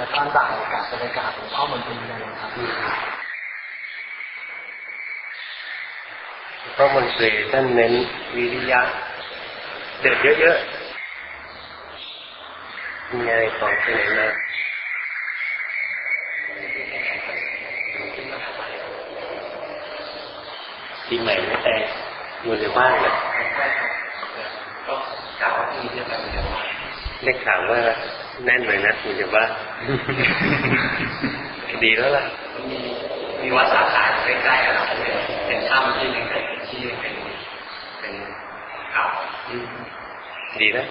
ตอนบ่ายกับบรรยากาศของพ่อมันเป็นยังไงครับเพราะมนตรีท่านเน้นวิริยะเดินเยอะๆมีอะไรของที่ไหนมาปีใหม่ไม่แต่อยู่ในบ้านเลยก็กล่าวที่เรียกแบบนี้ว่าได้ข่าวว่าแน่นเลยนะอยู่ในบ้านดีแล้วล่ะมีวัดสาขาใกล้ๆเราเป็นถ้ำที่หนึ่งที่เป็นเก่าดีนะ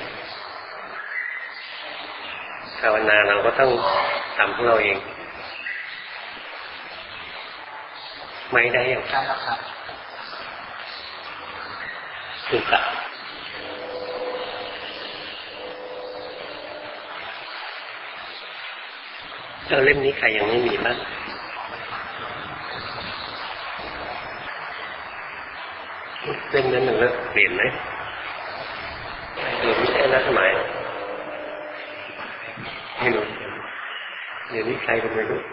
ภาวนาเราก็ต้องทำของเราเองไม่ได้อย่างใช่ครับสุขะเล่มนี้ใครยังไม่มีบ้างเล่มนั้นหนึ่งแล้วเปลี่ยนไหมไม่ใช่นักหมายไม่รู้เดี๋ยวนี้ใครก็ไม่รู้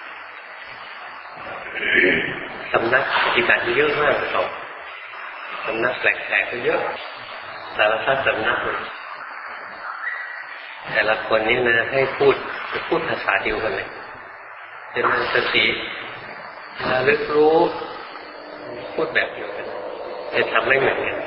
สำนักปฏิบัติเยอะมากต่อสำนักแปลกๆก็เยอะสารพัดสำนักเลยแต่ละคนนี่นะให้พูดภาษาเดียวกันเลยเป็นสติระลึกรู้พูดแบบเดียวกันแต่ทำไม่เหมือนกัน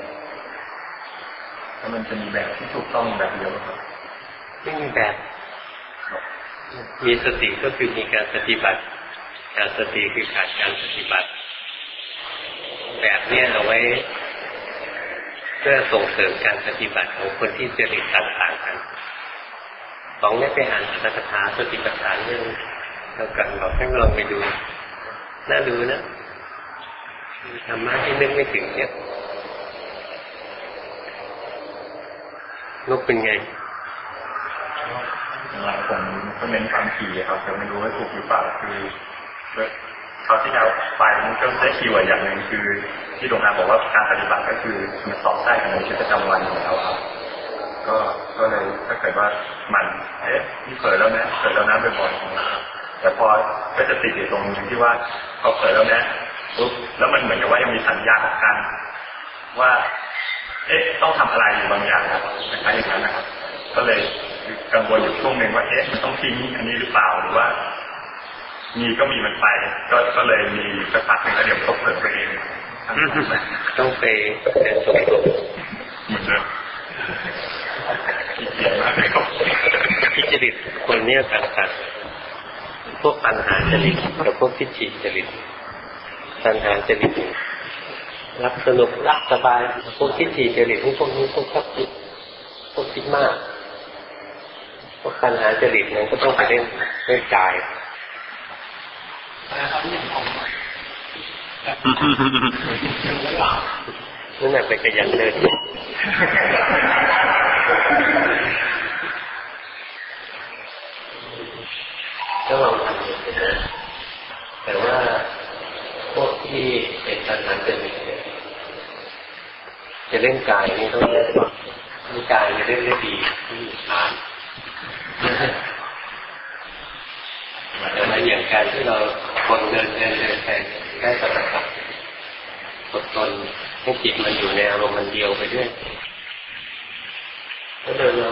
แล้วมันจะมีแบบที่ถูกต้องแบบเดียวครับไม่มีแบบมีสติก็คือมีการปฏิบัติขาดสติคือขาดการปฏิบัติแบบนี้เอาไว้เพื่อส่งเสริมการปฏิบัติของคนที่จริตต่างๆกันของนี้ไปอ่านอัตถกถาสติปัฏฐานเรื่องเท่ากันเราให้ลองไปดูน่าดูนะธรรมะที่นึกไม่ถึงเนี่ยนกเป็นไงผมก็เน้นความถี่ครับแต่ไม่รู้ว่าถูกหรือเปล่าคือเขาที่เราไปมันก็ได้คีย์เวิร์ดอย่างหนึ่งคือที่หลวงตาบอกว่าการปฏิบัติก็คือมันสอบได้ในชีวิตประจำวันอยู่แล้วครับก็เลยถ้าเกิดว่ามันนี่เผลอแล้วนะบ่อยๆแต่พอก็จะติดอยู่ตรงนี้ที่ว่าพอเผลอแล้วนะปุ๊บแล้วมันเหมือนกับว่ายังมีสัญญาของกันว่าต้องทำอะไรอยู่บางอย่างครับคล้ายๆอย่างนั้นนะครับก็เลยกังวลอยู่ช่วงหนึ่งว่ามันต้องทิ้งอันนี้หรือเปล่าหรือว่ามีก็มีมันไปก็เลยมีสักพักหนึ่งแล้วเดี๋ยวก็เปิดตัวเองต้องไปเดินสำรวจเหมือนเดิมเกี่ยวมากเลยครับที่จริตคนเนี้ยต่างๆพวกปัญหาจริตกับพวกทิฏฐิจริตปัญหาจริตรักสนุกรักสบายพวกทิฏฐิจริตพวกนี้พวกชอบคิดพวกคิดมากพวกปัญหาจริตนั้นก็ต้องไปเล่นกายนั่นแหละไปขยันเดินก็ลองทำอยู่นะแต่ว่าพวกที่เป็นปัญหาจริตจะเล่นกายนี่ต้องเยอะกว่าเล่นกายจะเล่นได้ดีที่อ่านแต่อย่างการที่เราคนเดินไปได้สติอดทนให้จิตมันอยู่ในอารมณ์มันเดียวไปด้วยก็เดินเรา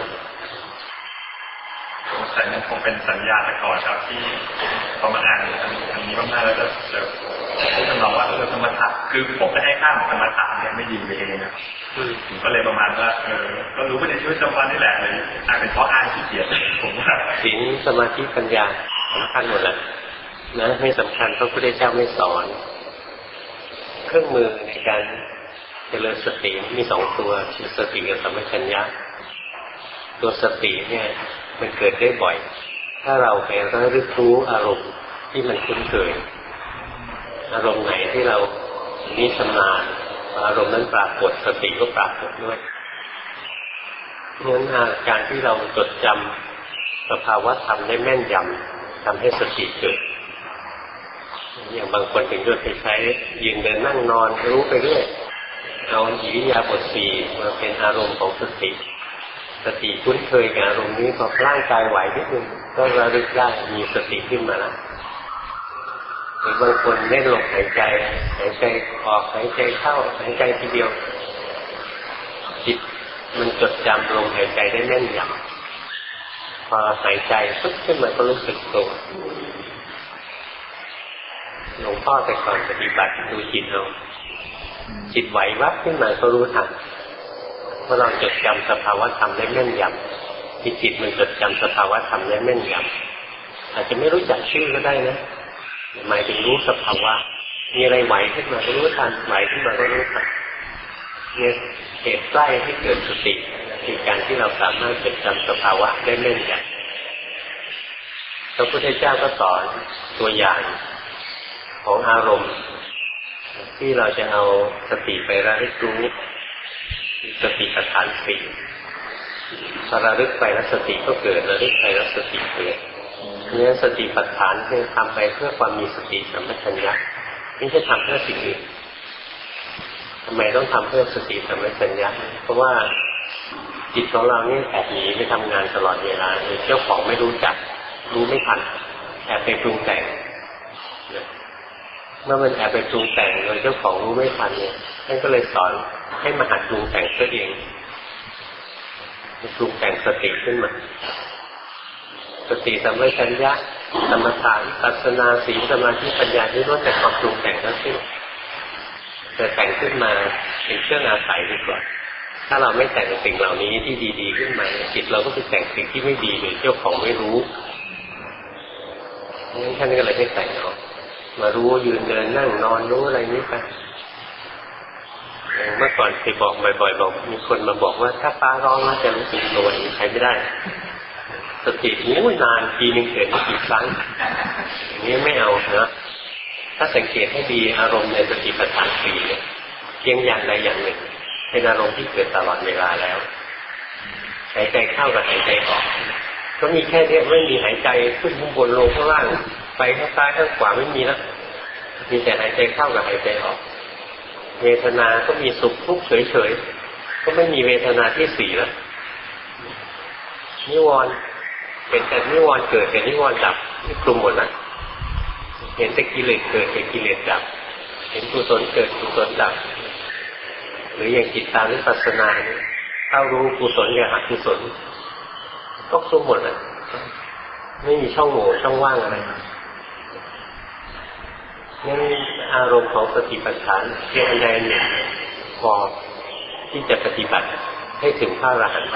แต่ยังคงเป็นสัญญาแต่ก่อนครับที่พอมาอ่านอันนี้มากๆแล้วก็ทำนองว่าสมถะคือผมจะให้ข้ามสมถะเนี่ยไม่ดีไปเองนะผมก็เลยประมาณว่าก็รู้ว่าในชีวิตประจำวันนี่แหละเลยอาจเป็นเพราะอ้างขี้เกียจผมว่าศีลสมาธิปัญญาสำคัญหมดแหละนะไม่สำคัญพระพุทธเจ้าไม่สอนเครื่องมือในการเจริญสติมีสองตัวคือสติกับสัมปชัญญะตัวสติเนี่ยมันเกิดได้บ่อยถ้าเราไประลึกรู้อารมณ์ที่มันคุ้นเคยอารมณ์ไหนที่เรานิชำนาญอารมณ์นั้นปรากฏสติก็ปรากฏด้วยเพราะฉะนั้นการที่เราจดจำสภาวะธรรมได้แม่นยำทำให้สติเกิดอย่างบางคนถึงจะไปใช้ยืนเดินนั่งนอนรู้ไปเรื่อยเอาอิริยาบถสี่มาเป็นอารมณ์ของสติสติคุ้นเคยกับอารมณ์นี้พอร่างกายไหวนิดนึงก็ระลึกได้มีสติขึ้นมาแล้วหรือบางคนเล่นลมหายใจออกหายใจเข้าหายใจทีเดียวจิตมันจดจำลมหายใจได้แน่นยำพอหายใจปุ๊บขึ้นมาก็รู้สึกตัวหลวงพ่อแต่ก่อนปฏิบัติดูจิตเราจิตไหววับขึ้นมาก็รู้ทันเพราะเราจดจำสภาวะธรรมได้แม่นยำที่จิตมันจดจำสภาวะธรรมได้แม่นยำอาจจะไม่รู้จักชื่อก็ได้นะหมายถึงรู้สภาวะมีอะไรไหวขึ้นมาก็รู้ทันไหวขึ้นมาก็รู้ทันเนี่ยเหตุใกล้ให้เกิดสติคือการที่เราสามารถจดจำสภาวะได้แม่นยำพระพุทธเจ้าก็สอนตัวอย่างของอารมณ์ที่เราจะเอาสติไประลึกรู้สติปัฏฐานสี่พอระลึกไปแล้วสติก็เกิดระลึกไปแล้วสติเกิดเนี่ยสติปัฏฐานคือทำไปเพื่อความมีสติสัมปชัญญะไม่ใช่ทำเพื่อสิ่งอื่นทำไมต้องทำเพื่อสติสัมปชัญญะเพราะว่าจิตของเรานี่แอบหนีไปทำงานตลอดเวลาเจ้าของไม่รู้จักรู้ไม่ทันแอบไปปรุงแต่งเมื่อมันแอบไปปรุงแต่งโดยเจ้าของรู้ไม่ทันเนี่ยท่านก็เลยสอนให้มาหัดปรุงแต่งตัวเองปรุงแต่งสติขึ้นมาสติสัมปชัญญะสมถะวิปัสสนาศีลสมาธิปัญญาที่ล้วนแต่ความปรุงแต่งทั้งสิ้นจะแต่งขึ้นมาเป็นเครื่องอาศัยดีกว่าถ้าเราไม่แต่งสิ่งเหล่านี้ที่ดีๆขึ้นมาจิตเราก็จะแต่งสิ่งที่ไม่ดีโดยเจ้าของไม่รู้งั้นท่านก็เลยให้แต่งออกมารู้ยืนเดินนั่งนอนรู้อะไรนี้ไปเมื่อก่อนเคยบอกบ่อยๆบอกมีคนมาบอกว่าถ้าฟ้าร้องแล้วจะรู้สึกตัวนี้ใช้ไม่ได้สตินี้นานปีนึงเกิดไม่กี่ครั้งอย่างนี้ไม่เอานะถ้าสังเกตให้ดีอารมณ์ในสติปัฏฐานสี่เนี่ยเพียงอย่างใดอย่างหนึ่งเป็นอารมณ์ที่เกิดตลอดเวลาแล้วหายใจเข้ากับหายใจออกก็มีแค่นี้ไม่มีหายใจขึ้นข้างบนลงข้างล่างไปข้างซ้ายข้างขวาไม่มีแล้วมีแต่หายใจเข้ากับหายใจออกเวทนาก็มีสุขทุกข์เฉยๆก็ไม่มีเวทนาที่สี่แล้วนิวรณ์เป็นแต่นิวรณ์เกิดแต่นิวรณ์ดับที่กลุ่มหมดนะเห็นแต่กิเลสเกิดแต่กิเลสดับเห็นกุศลเกิดกุศลดับหรืออย่างจิตตานุปัสสนาเข้ารู้กุศลกับอกุศลก็กลุ่มหมดนะไม่มีช่องโหว่ช่องว่างอะไรงั้นอารมณ์ของสติปัฏฐานเพียงอันใดอันหนึ่งพอที่จะปฏิบัติให้ถึงพระอรหันต์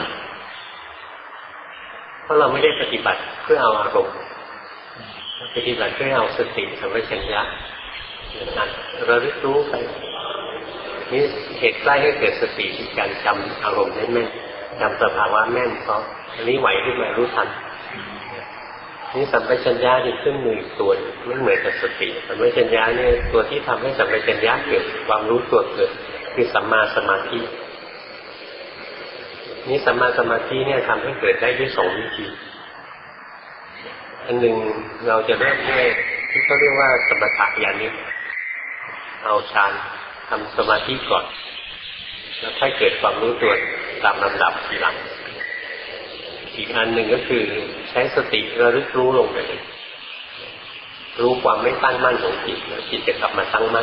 เพราะเราไม่ได้ปฏิบัติเพื่อเอาอารมณ์ปฏิบัติเพื่อเอาสติสัมปชัญญะนั้นระลึกรู้ไปนี่เหตุใกล้ให้เกิดสติคือการจำอารมณ์ได้แม่นจำสภาวะแม่นเพราะอันนี้ไหวขึ้นมารู้ทันนี่สัมปชัญญะที่ขึ้นมืออีกตัวไม่เหมือนกับสติสัมปชัญญะเนี่ยตัวที่ทำให้สัมปชัญญะเกิดความรู้ตัวเกิดคือสัมมาสมาธินี่สัมมาสมาธิเนี่ยทำให้เกิดได้ด้วยสองวิธีอันหนึ่งเราจะเริ่มด้วยที่เขาเรียกว่าสมถะญาณิกเอาฌานทำสมาธิก่อนแล้วค่อยเกิดความรู้ตัวตามลำดับทีหลังอีกอันหนึ่งก็คือใช้สติระลึกรู้ลงไปเลยรู้ความไม่ตั้งมั่นของจิตแล้วจิตจะกลับมาตั้งมั่น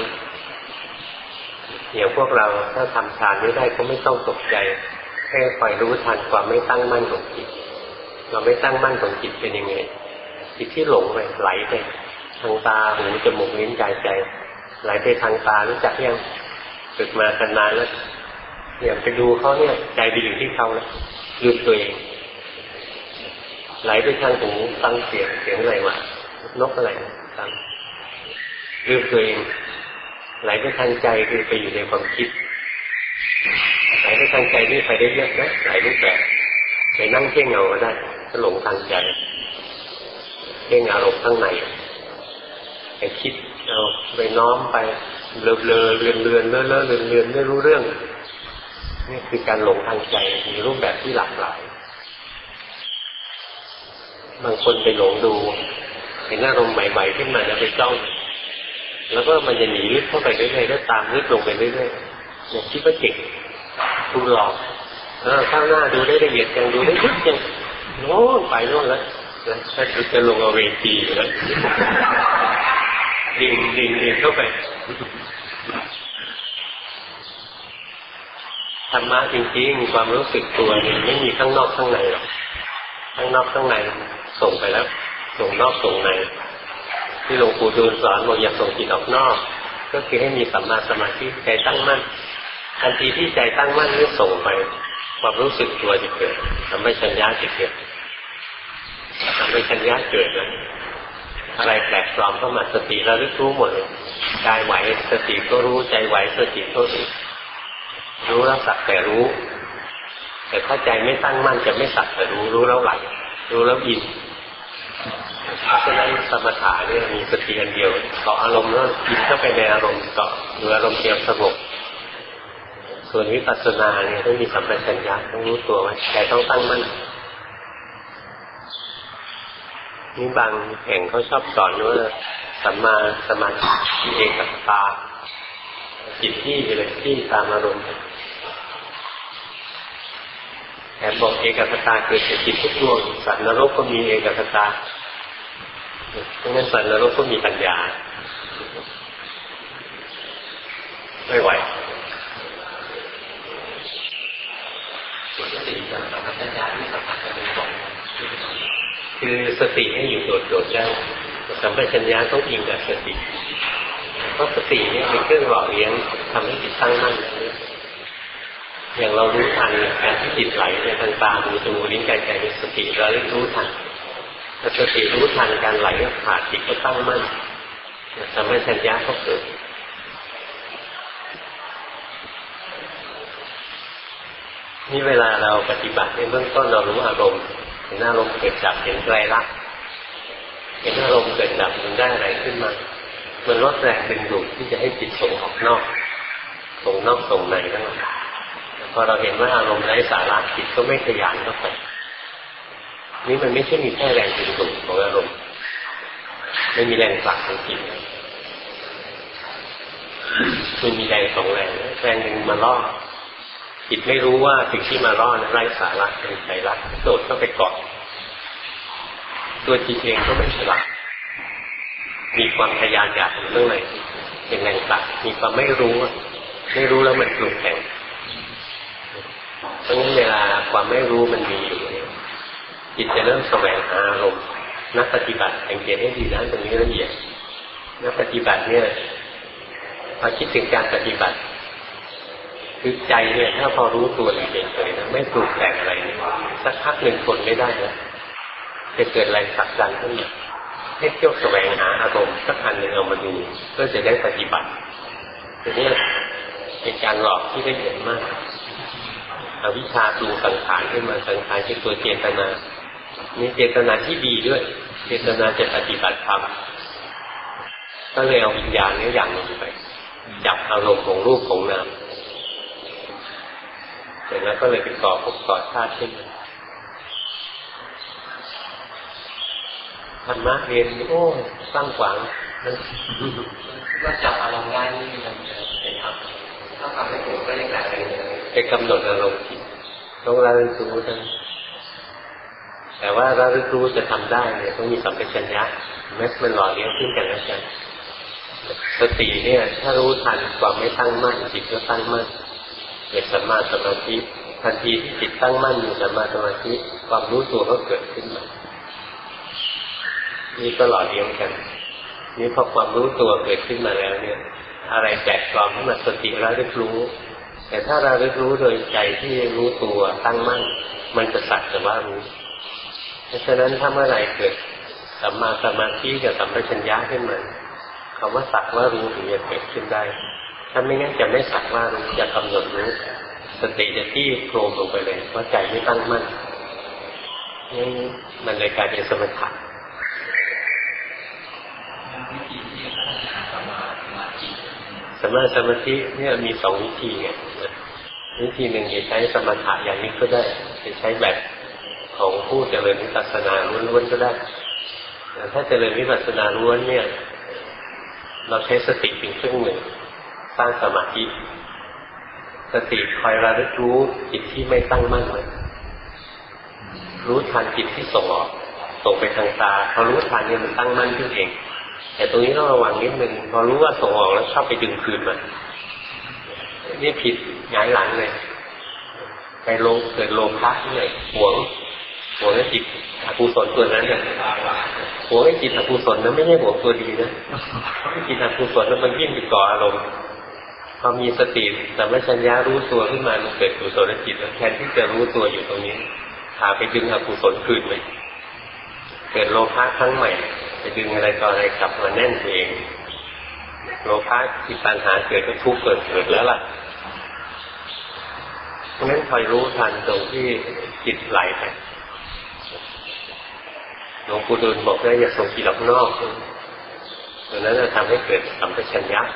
อย่างพวกเราถ้าทำฌานไม่ได้ก็ไม่ต้องตกใจแค่คอยรู้ทันความไม่ตั้งมั่นของจิตเราไม่ตั้งมั่นของจิตเป็นยังไงจิตที่หลงไปไหลไปทางตาหูจมูกลิ้นกายใจไหลไปทางตารู้จักยังฝึกมากันนานแล้วอย่างไปดูเขาเนี่ยใจไปอยู่ที่เขาแล้วลืมตัวเองไหลไปทางหูฟังเสียงอะไรวะนกอะไรฟังลืมตัวเองไหลไปทางใจคือไปอยู่ในความคิดไหลไปทางใจนี่ไปได้เยอะนะหลายรูปแบบไปนั่งเพ่งเงาก็ได้ก็หลงทางใจเพ่งอารมณ์ข้างในไปคิดเอาไปน้อมไปเลื่อนไม่รู้เรื่องนี่คือการหลงทางใจมีรูปแบบที่หลากหลายบางคนไปหลงดูเห็นอารมณ์ใหม่ๆขึ้นมาแล้วไปจ้องแล้วก็มันจะหนีลึกเข้าไปเรื่อยๆแล้วตามลึกลงไปเรื่อยๆเนี่ยคิดว่าเก่งถูกหลอกข้างหน้าดูได้ละเอียดยังดูได้ลึกยังโน่นไปโน่นแล้วถ้าจะลงเอาเวทีแล้วดิ่งเข้าไปธรรมะจริงๆความรู้สึกตัวนี่ไม่มีข้างนอกข้างในหรอกข้างนอกข้างในส่งไปแล้วส่งนอกส่งในที่หลวงปู่ดูลสอนบอกอย่าส่งจิตออกนอกก็คือให้มีสัมมาสมาธิใจตั้งมั่นทันทีที่ใจตั้งมั่นนี่ส่งไปความรู้สึกตัวจะเกิดสัมปชัญญะจะเกิดสัมปชัญญะเกิดแล้วอะไรแปลกปลอมเข้ามาสติระลึกรู้หมดเลยกายไหวสติก็รู้ใจไหวสติก็รู้แล้วสักแต่รู้แต่ถ้าใจไม่ตั้งมั่นจะไม่สักแต่รู้แล้วไหลรู้แล้วอินเพราะฉะนั้นสมถะเนี่ยมีสติอันเดียวเกาะอารมณ์แล้วอินเข้าไปในอารมณ์เกาะดูอารมณ์เดียวสงบส่วนวิปัสสนาเนี่ยต้องมีสัมปชัญญะต้องรู้ตัวว่าใจต้องตั้งมั่นนี่บางแห่งเขาชอบสอนว่าสัมมาสมาธิเอกคตาจิตที่เลยที่ตามอารมณ์แต่บอกเอกคตาเกิดจากจิตทุกดวงสัตว์นรกก็มีเอกคตาเพราะงั้นสัตว์นรกก็มีปัญญาไม่ไหวคือสติให้อยู่โดดๆได้สัมปชัญญะต้องอิงกับสติเพราะสติเนี่ยเป็นเครื่องหล่อเลี้ยงทำให้จิตตั้งมั่นอย่างเรารู้ทันการที่จิตไหลในทางตาหูจมูกลิ้นกายใจมีสติเรารู้ทันถ้าสติรู้ทันการไหลก็ขาดจิตก็ตั้งมั่นสัมปชัญญะก็เกิดนี่เวลาเราปฏิบัติในเบื้องต้นเรารู้อารมณ์เห็นอารมณ์เกิดดับเห็นไตรลักษณ์เห็นอารมณ์เกิดดับมันได้อะไรขึ้นมามันลดแรงดึงดูดที่จะให้จิตส่งออกนอกส่งในทั้งหมดพอเราเห็นว่าอารมณ์ไร้สาระจิตก็ไม่ขยันเข้าไปนี่มันไม่ใช่มีแค่แรงดึงดูดของอารมณ์ไม่มีแรงผลักของจิตมันมีแรงสองแรงหนึ่งมาล่อจิตไม่รู้ว่าสิ่งที่มาล่อนั้นไร้สาระเป็นไตรลักษณ์โดดเข้าไปเกาะตัวจิตเองก็ไม่ฉลาดมีความทะยานอยากเรื่องอะไรเป็นแรงผลักมีความไม่รู้แล้วมันปรุงแต่งเพราะงั้นเวลาความไม่รู้มันมีอยู่จิตจะเริ่มแสวงหาอารมณ์นักปฏิบัติสังเกตให้ดีนะตรงนี้ละเอียดนักปฏิบัติเนี่ยพอคิดถึงการปฏิบัติคือใจเนี่ยถ้าพอรู้ตัวอยู่เฉยๆนะไม่ปรุงแต่งอะไรสักพักหนึ่งทนไม่ได้นะจะเกิดอะไรผลักดันขึ้นมาให้เที่ยวแสวงหาอารมณ์สักอันหนึ่งเอามาดูเพื่อจะได้ปฏิบัติทีนี้เป็นการหลอกที่ละเอียดมากอวิชชาปรุงสังขารขึ้นมาสังขารเป็นตัวเจตนานี่เจตนาที่ดีด้วยเจตนาจะปฏิบัติธรรมก็เลยเอาวิญญาณนี้อย่างหนึ่งไปจับอารมณ์ของรูปของนามเสร็จแล้วก็เลยไปก่อภพก่อชาติขึ้นมาธรรมะเรียนโอ้สร้างขวางว่าจับอารมณ์ได้นี่มันเป็นครับถ้าทำไม่ถูกก็ยังไงไปกำหนดอารมณ์ต้องระลึกรู้ทั้งแต่ว่าระลึกรู้จะทำได้เนี่ยต้องมีสัมปชัญญะแม้มันหล่อเลี้ยงขึ้นกันแล้วกันสติเนี่ยถ้ารู้ทันความไม่ตั้งมั่นจิตก็ตั้งมั่นเกิดสัมมาสมาธิทันทีที่จิตตั้งมั่นอยู่สัมมาสมาธิความรู้ตัวก็เกิดขึ้นมานี่ก็หล่อเลี้ยงกันนี่พอความรู้ตัวเกิดขึ้นมาแล้วเนี่ยอะไรแปลกปลอมขึ้นมาสติระลึกรู้แต่ถ้าระลึกรู้โดยใจที่รู้ตัวตั้งมั่นมันจะสักแต่ว่ารู้เพราะฉะนั้นถ้าเมื่อไหร่เกิดสัมมาสมาธิกับสัมปชัญญะขึ้นมาคำว่าสักว่ารู้ถึงจะเกิดขึ้นได้ถ้าไม่งั้นจะไม่สักว่ารู้จะกำหนดรู้สติจะที่โครมลงไปเลยเพราะใจไม่ตั้งมั่นนี่มันเลยกลายเป็นสมถะสมาธิเนี่ยมีสองวิธีไงวิธีหนึ่งจะใช้สมถะอย่างนี้ก็ได้จะใช้แบบของผู้เจริญวิปัสสนาล้วนๆก็ได้แต่ถ้าเจริญวิปัสสนาล้วนเนี่ยเราใช้สติเป็นเครื่องมือสร้างสมาธิสสติคอยระลึกรู้จิตที่ไม่ตั้งมั่นเลยรู้ทันจิตที่ส่งออกส่งไปทางตาพอรู้ทันเนี่ยมันตั้งมั่นขึ้นเองแต่ตรงนี้ต้องระวังนิดนึงพอรู้ว่าส่งออกแล้วชอบไปดึงคืนมานี่ผิดหงายหลังเลยไปเกิดโลภะเลยหวงจิตอกุศลตัวนั้นเนี่ยหวงจิตอกุศลนั้นไม่ใช่หวงตัวดีนะจิตอกุศลนั้นมันวิ่งไปก่ออารมณ์พอมีสติสัมปชัญญะรู้ตัวขึ้นมามันเกิดกุศลจิตแทนที่จะรู้ตัวอยู่ตรงนี้พาไปดึงอกุศลคืนไปเกิดโลภะครั้งใหม่ไปดึงอะไรต่ออะไรกลับมาแน่นตัวเองโลภะจิตปัญหาเกิดก็ทุกข์เกิดแล้วล่ะเพราะฉะนั้นคอยรู้ทันตรงที่จิตไหลไปหลวงปู่ดูลบอกว่าอย่าส่งจิตออกนอกตรงนั้นจะทำให้เกิดสัมปชัญญะ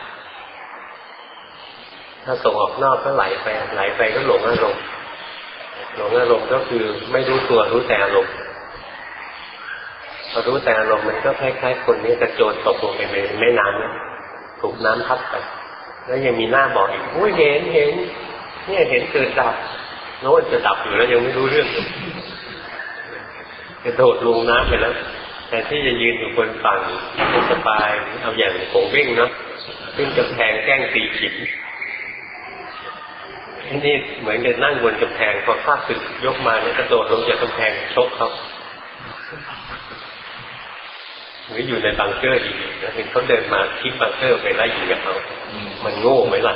ถ้าส่งออกนอกก็ไหลไปก็หลงอารมณ์ก็คือไม่รู้ตัวรู้แต่อารมณ์พอรู้แต่อารมณ์มันก็คล้ายๆคนนี้กระโจนตกลงไปในแม่น้ำนะถูกน้ำพัดไปแล้วยังมีหน้าบอกอีกโอ้ยเห็นเนี่ยเห็นเกิดดับโน้ตจะดับอยู่แล้วยังไม่รู้เรื่องกระโดดลงน้ำไปแล้วแต่ที่จะยืนอยู่บนฝั่งสบายเอาอย่างโผงวิ่งเนาะขึ้นกำแพงแกล้งตีขิมนี่เหมือนกับนั่งบนกำแพงพอข้าศึกยกมาเนี่ยกระโดดลงจากกำแพงชกเขาหรืออยู่ในบังเกอร์อีกแล้วเห็นเขาเดินมาทิ้งบังเกอร์ไปไล่ยิงกับเขามันโง่ไหมล่ะ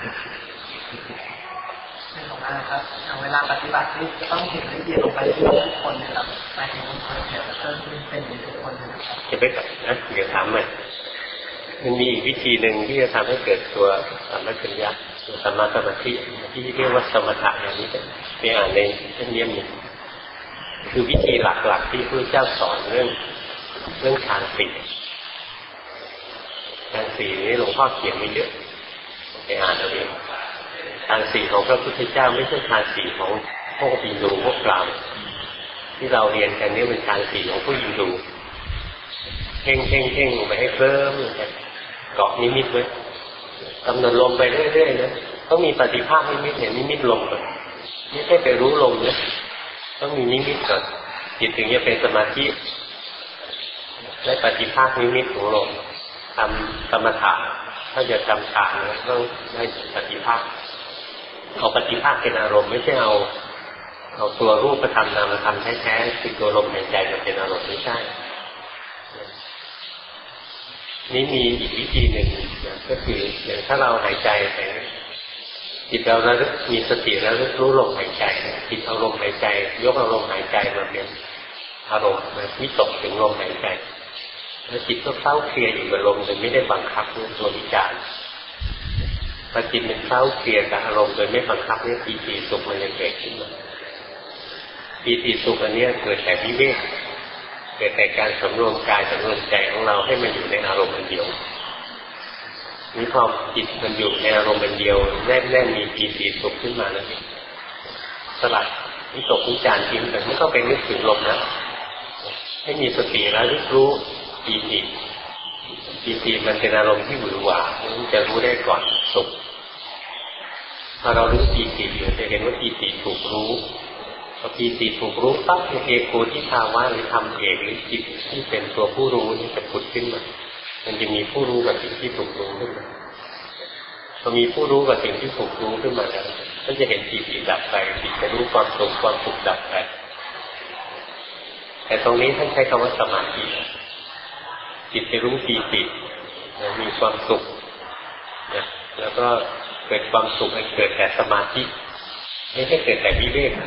ครับเวลาปฏิบัติที่จะต้องเห็นละเอียดลงไปที่ทุกคนนะครับไปเห็นคนเนี่ยก็เป็นทุกคนนะครับจะไปกับนะเดี๋ยวถามมันมีอีกวิธีหนึ่งที่จะทำให้เกิดตัวสัมปชัญญะตัวสมาธิที่เรียกว่าสมถะอย่างนี้ไปอ่านในเล่มนี้คือวิธีหลักๆที่พระเจ้าสอนเรื่องฌานสี่นี้หลวงพ่อเขียนไม่เยอะไปอ่านเอาเองฌานสี่ของพระพุทธเจ้าไม่ใช่ฌานสี่ของพวกฮินดูพวกพราหมณ์ที่เราเรียนกันนี่เป็นฌานสี่ของผู้ฮินดูเพ่งลงไปให้เคลิ้มเกาะนิมิตไว้กำหนดลมไปเรื่อยๆนะต้องมีปฏิภาคนิมิตเห็นนิมิตลมก่อนไม่ใช่ไปรู้ลมนะต้องมีนิมิตก่อนจิตถึงจะเป็นสมาธิได้ปฏิภาคนิมิตของลมทำสมถะถ้าจะทำฌานต้องได้ปฏิภาคเอาปฏิภาคเป็นอารมณ์ไม่ใช่เอาตัวรูปธรรมนามธรรมแท้ๆคือตัวลมหายใจมาเป็นอารมณ์ไม่ใช่นี่มีอีกวิธีหนึ่งก็คืออย่างถ้าเราหายใจไปจิตเราระลึกมีสติแล้วรู้ลมหายใจจิตเอาลมหายใจยกเอาลมหายใจมาเป็นอารมณ์มาวิตกถึงลมหายใจแล้วจิตก็เข้าเคลียร์อยู่กับลมโดยไม่ได้บังคับตัววิจารณ์พอจิตมันเข้าเคลียร์กับอารมณ์โดยไม่บังคับเนี่ยปีติสุขมันจะเกิดขึ้นมาปีติสุขอันนี้เกิดแต่วิเวกเกิดแต่การสำรวมกายสำรวมใจของเราให้มันอยู่ในอารมณ์เดียวนี่พอจิตมันอยู่ในอารมณ์เดียวแน่นมีปีติสุขขึ้นมาแล้วสลัดวิตกวิจารณ์ทิ้งแต่ไม่ต้องไปนึกถึงลมนะให้มีสติแล้วรู้ปีติมันเป็นอารมณ์ที่หวือหวามันจะรู้ได้ก่อนสุขพอเรารู้ปีติอยู่จะเห็นว่าปีติถูกรู้พอปีติถูกรู้ปั๊บเอกโกทิภาวะหรือธรรมเอกหรือจิตที่เป็นตัวผู้รู้นี่จะผุดขึ้นมามันจะมีผู้รู้กับสิ่งที่ถูกรู้ขึ้นมาพอมีผู้รู้กับสิ่งที่ถูกรู้ขึ้นมาแล้วก็จะเห็นปีติดับไปจิตจะรู้ความสุขดับไปแต่ตรงนี้ท่านใช้คำว่าสมาธิจิตจะรู้ปีติมีความสุขนะแล้วก็เกิดความสุขให้เกิดแต่สมาธิไม่ใช่เกิดแต่วิเวก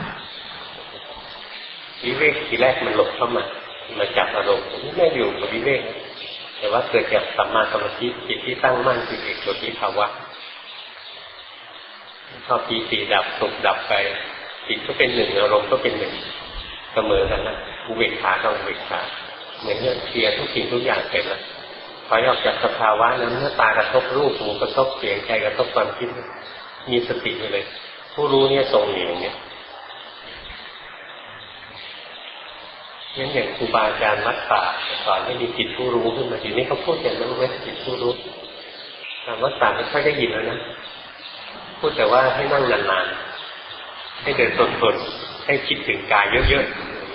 ทีแรกมันหลบเข้ามาจับอารมณ์ไม่อยู่กับวิเวกแต่ว่าเกิดจากสัมมาสมาธิจิตที่ตั้งมั่นคือเอกโกฏฐิภาวะพอปีติดับสุขดับไปจิตก็เป็นหนึ่งอารมณ์ก็เป็นหนึ่งเสมอกันนะอุเบกขากับอุเบกขาเหมือนเคลียร์ทุกสิ่งทุกอย่างเสร็จแล้วพอออกจากสภาวะนั้นเมื่อตากระทบรูปหูกระทบเสียงใจกระทบความคิดมีสติไปเลยผู้รู้เนี่ยทรงอยู่อย่างนี้งั้นอย่างครูบาอาจารย์วัดป่าสอนให้มีจิตผู้รู้ขึ้นมาทีนี้เขาพูดอย่างนั้นว่าจิตผู้รู้แต่วัดป่าไม่ค่อยได้ยินแล้วนะพูดแต่ว่าให้นั่งนานๆให้เดินทนๆให้คิดถึงกายเยอะ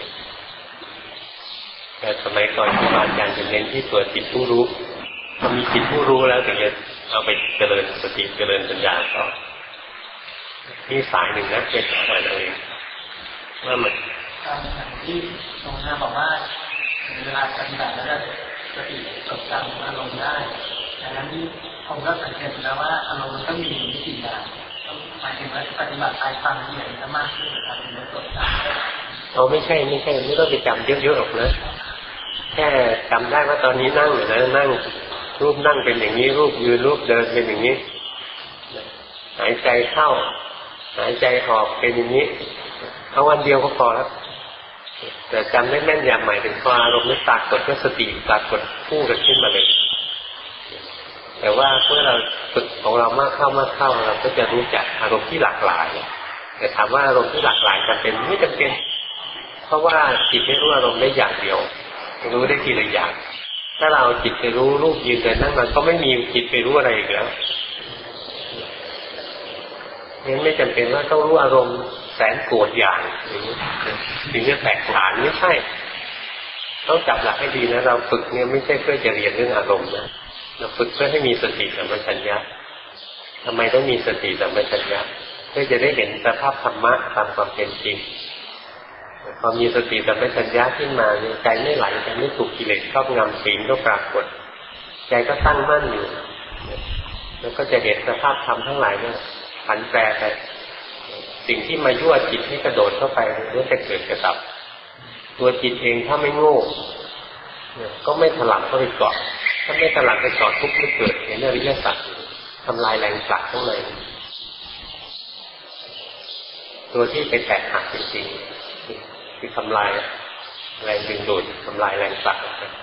ๆแต่สมัยก่อนครูบาอาจารย์จะเน้นที่ตัวจิตผู้รู้พอมีจิตผู้รู้แล้วถึงจะเอาไปเจริญสติเจริญปัญญาต่อนี่สายหนึ่งนะเป็นสายเองว่ามันที่ตรงนั้นบอกว่าเวลาปฏิบัติแล้วจะสติจดจำอารมณ์ได้ดังนั้นผมก็สังเกตแล้วว่าอารมณ์มันก็มีวิธีการหมายถึงว่าปฏิบัติไปฟังละเอียดจะมากขึ้นนะครับถึงจะจดจำเราไม่ใช่ไม่ต้องไปจำเยอะๆหรอกนะแค่จำได้ว่าตอนนี้นั่งอยู่นะนั่งรูปนั่งเป็นอย่างนี้รูปยืนรูปเดินเป็นอย่างนี้หายใจเข้าหายใจออกเป็นอย่างนี้เอาวันเดียวก็พอแล้วแต่จำได้แม่นยำหมายถึงพออารมณ์ไม่ปรากฏก็สติปรากฏคู่กันขึ้นมาเลยแต่ว่าเมื่อเราฝึกของเรามากเข้าเราก็จะรู้จักอารมณ์ที่หลากหลายแต่ถามว่าอารมณ์ที่หลากหลายจำเป็นไม่จำเป็นเพราะว่าจิตไม่รู้อารมณ์ได้อย่างเดียวรู้ได้ทีละอย่างถ้าเราจิตไปรู้รูปยืนเดินนั่งมันก็ไม่มีจิตไปรู้อะไรอีกแล้วงั้นไม่จำเป็นว่าต้องรู้อารมณ์แสนโกรธอย่างนี้ถึงจะแตกฉานไม่ใช่ต้องจับหลักให้ดีนะเราฝึกเนี่ยไม่ใช่เพื่อจะเรียนเรื่องอารมณ์นะเราฝึกเพื่อให้มีสติสัมปชัญญะทำไมต้องมีสติสัมปชัญญะเพื่อจะได้เห็นสภาพธรรมะตามความเป็นจริงพอมีสติสัมปชัญญะขึ้นมาใจไม่ไหลใจไม่ถูกกิเลสครอบงำศีลก็ปรากฏใจก็ตั้งมั่นอยู่แล้วก็จะเห็นสภาพธรรมทั้งหลายเนี่ยผันแปรไปสิ่งที่มายั่วจิตให้กระโดดเข้าไปนี่จะเกิดกระดับตัวจิตเองถ้าไม่โง่ก็ไม่ถลำเข้าไปเกาะถ้าไม่ถลำไปเกาะทุกข์ไม่เกิดเห็นอริยสัจทำลายแรงผลักข้างในตัวที่ไปแตกหักจริงๆคือทำลายแรงดึงดูดทำลายแรงผลัก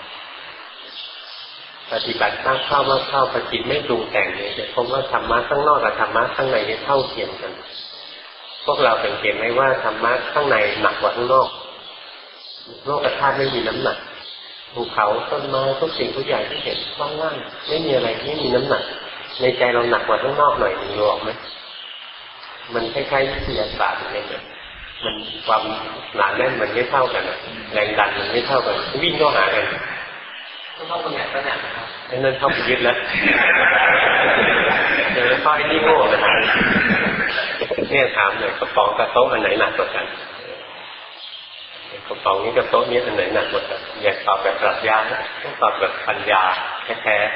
ปฏิบัติเข้าพอจิตไม่ปรุงแต่งเนี่ยจะพบว่าธรรมะข้างนอกกับธรรมะข้างในเนี่ยเท่าเทียมกันพวกเราสังเกตไหมว่าธรรมะข้างในหนักกว่าข้างนอกโลกธาตุไม่มีน้ำหนักภูเขาต้นไม้ทุกสิ่งทุกอย่างที่เห็นว่างๆไม่มีอะไรไม่มีน้ำหนักในใจเราหนักกว่าข้างนอกหน่อยนึงรู้ไหมมันคล้ายๆวิทยาศาสตร์อะไรเนี่ยมันความหนาแน่นมันไม่เท่ากันแรงดันมันไม่เท่ากันวิ่งเข้าหากันต้องเข้าคนไหนก็เนี่ยนะครับไอ้นั่นเข้าไปยึดแล้วเดี๋ยวค่อยนี่โง่นะเนี่ยถามเลยกระป๋องกับโต๊ะอันไหนหนักกว่ากันกระป๋องนี้กับโต๊ะนี้อันไหนหนักกว่ากันอย่าตอบแบบปรัชญาต้องตอบแบบปัญญาแท้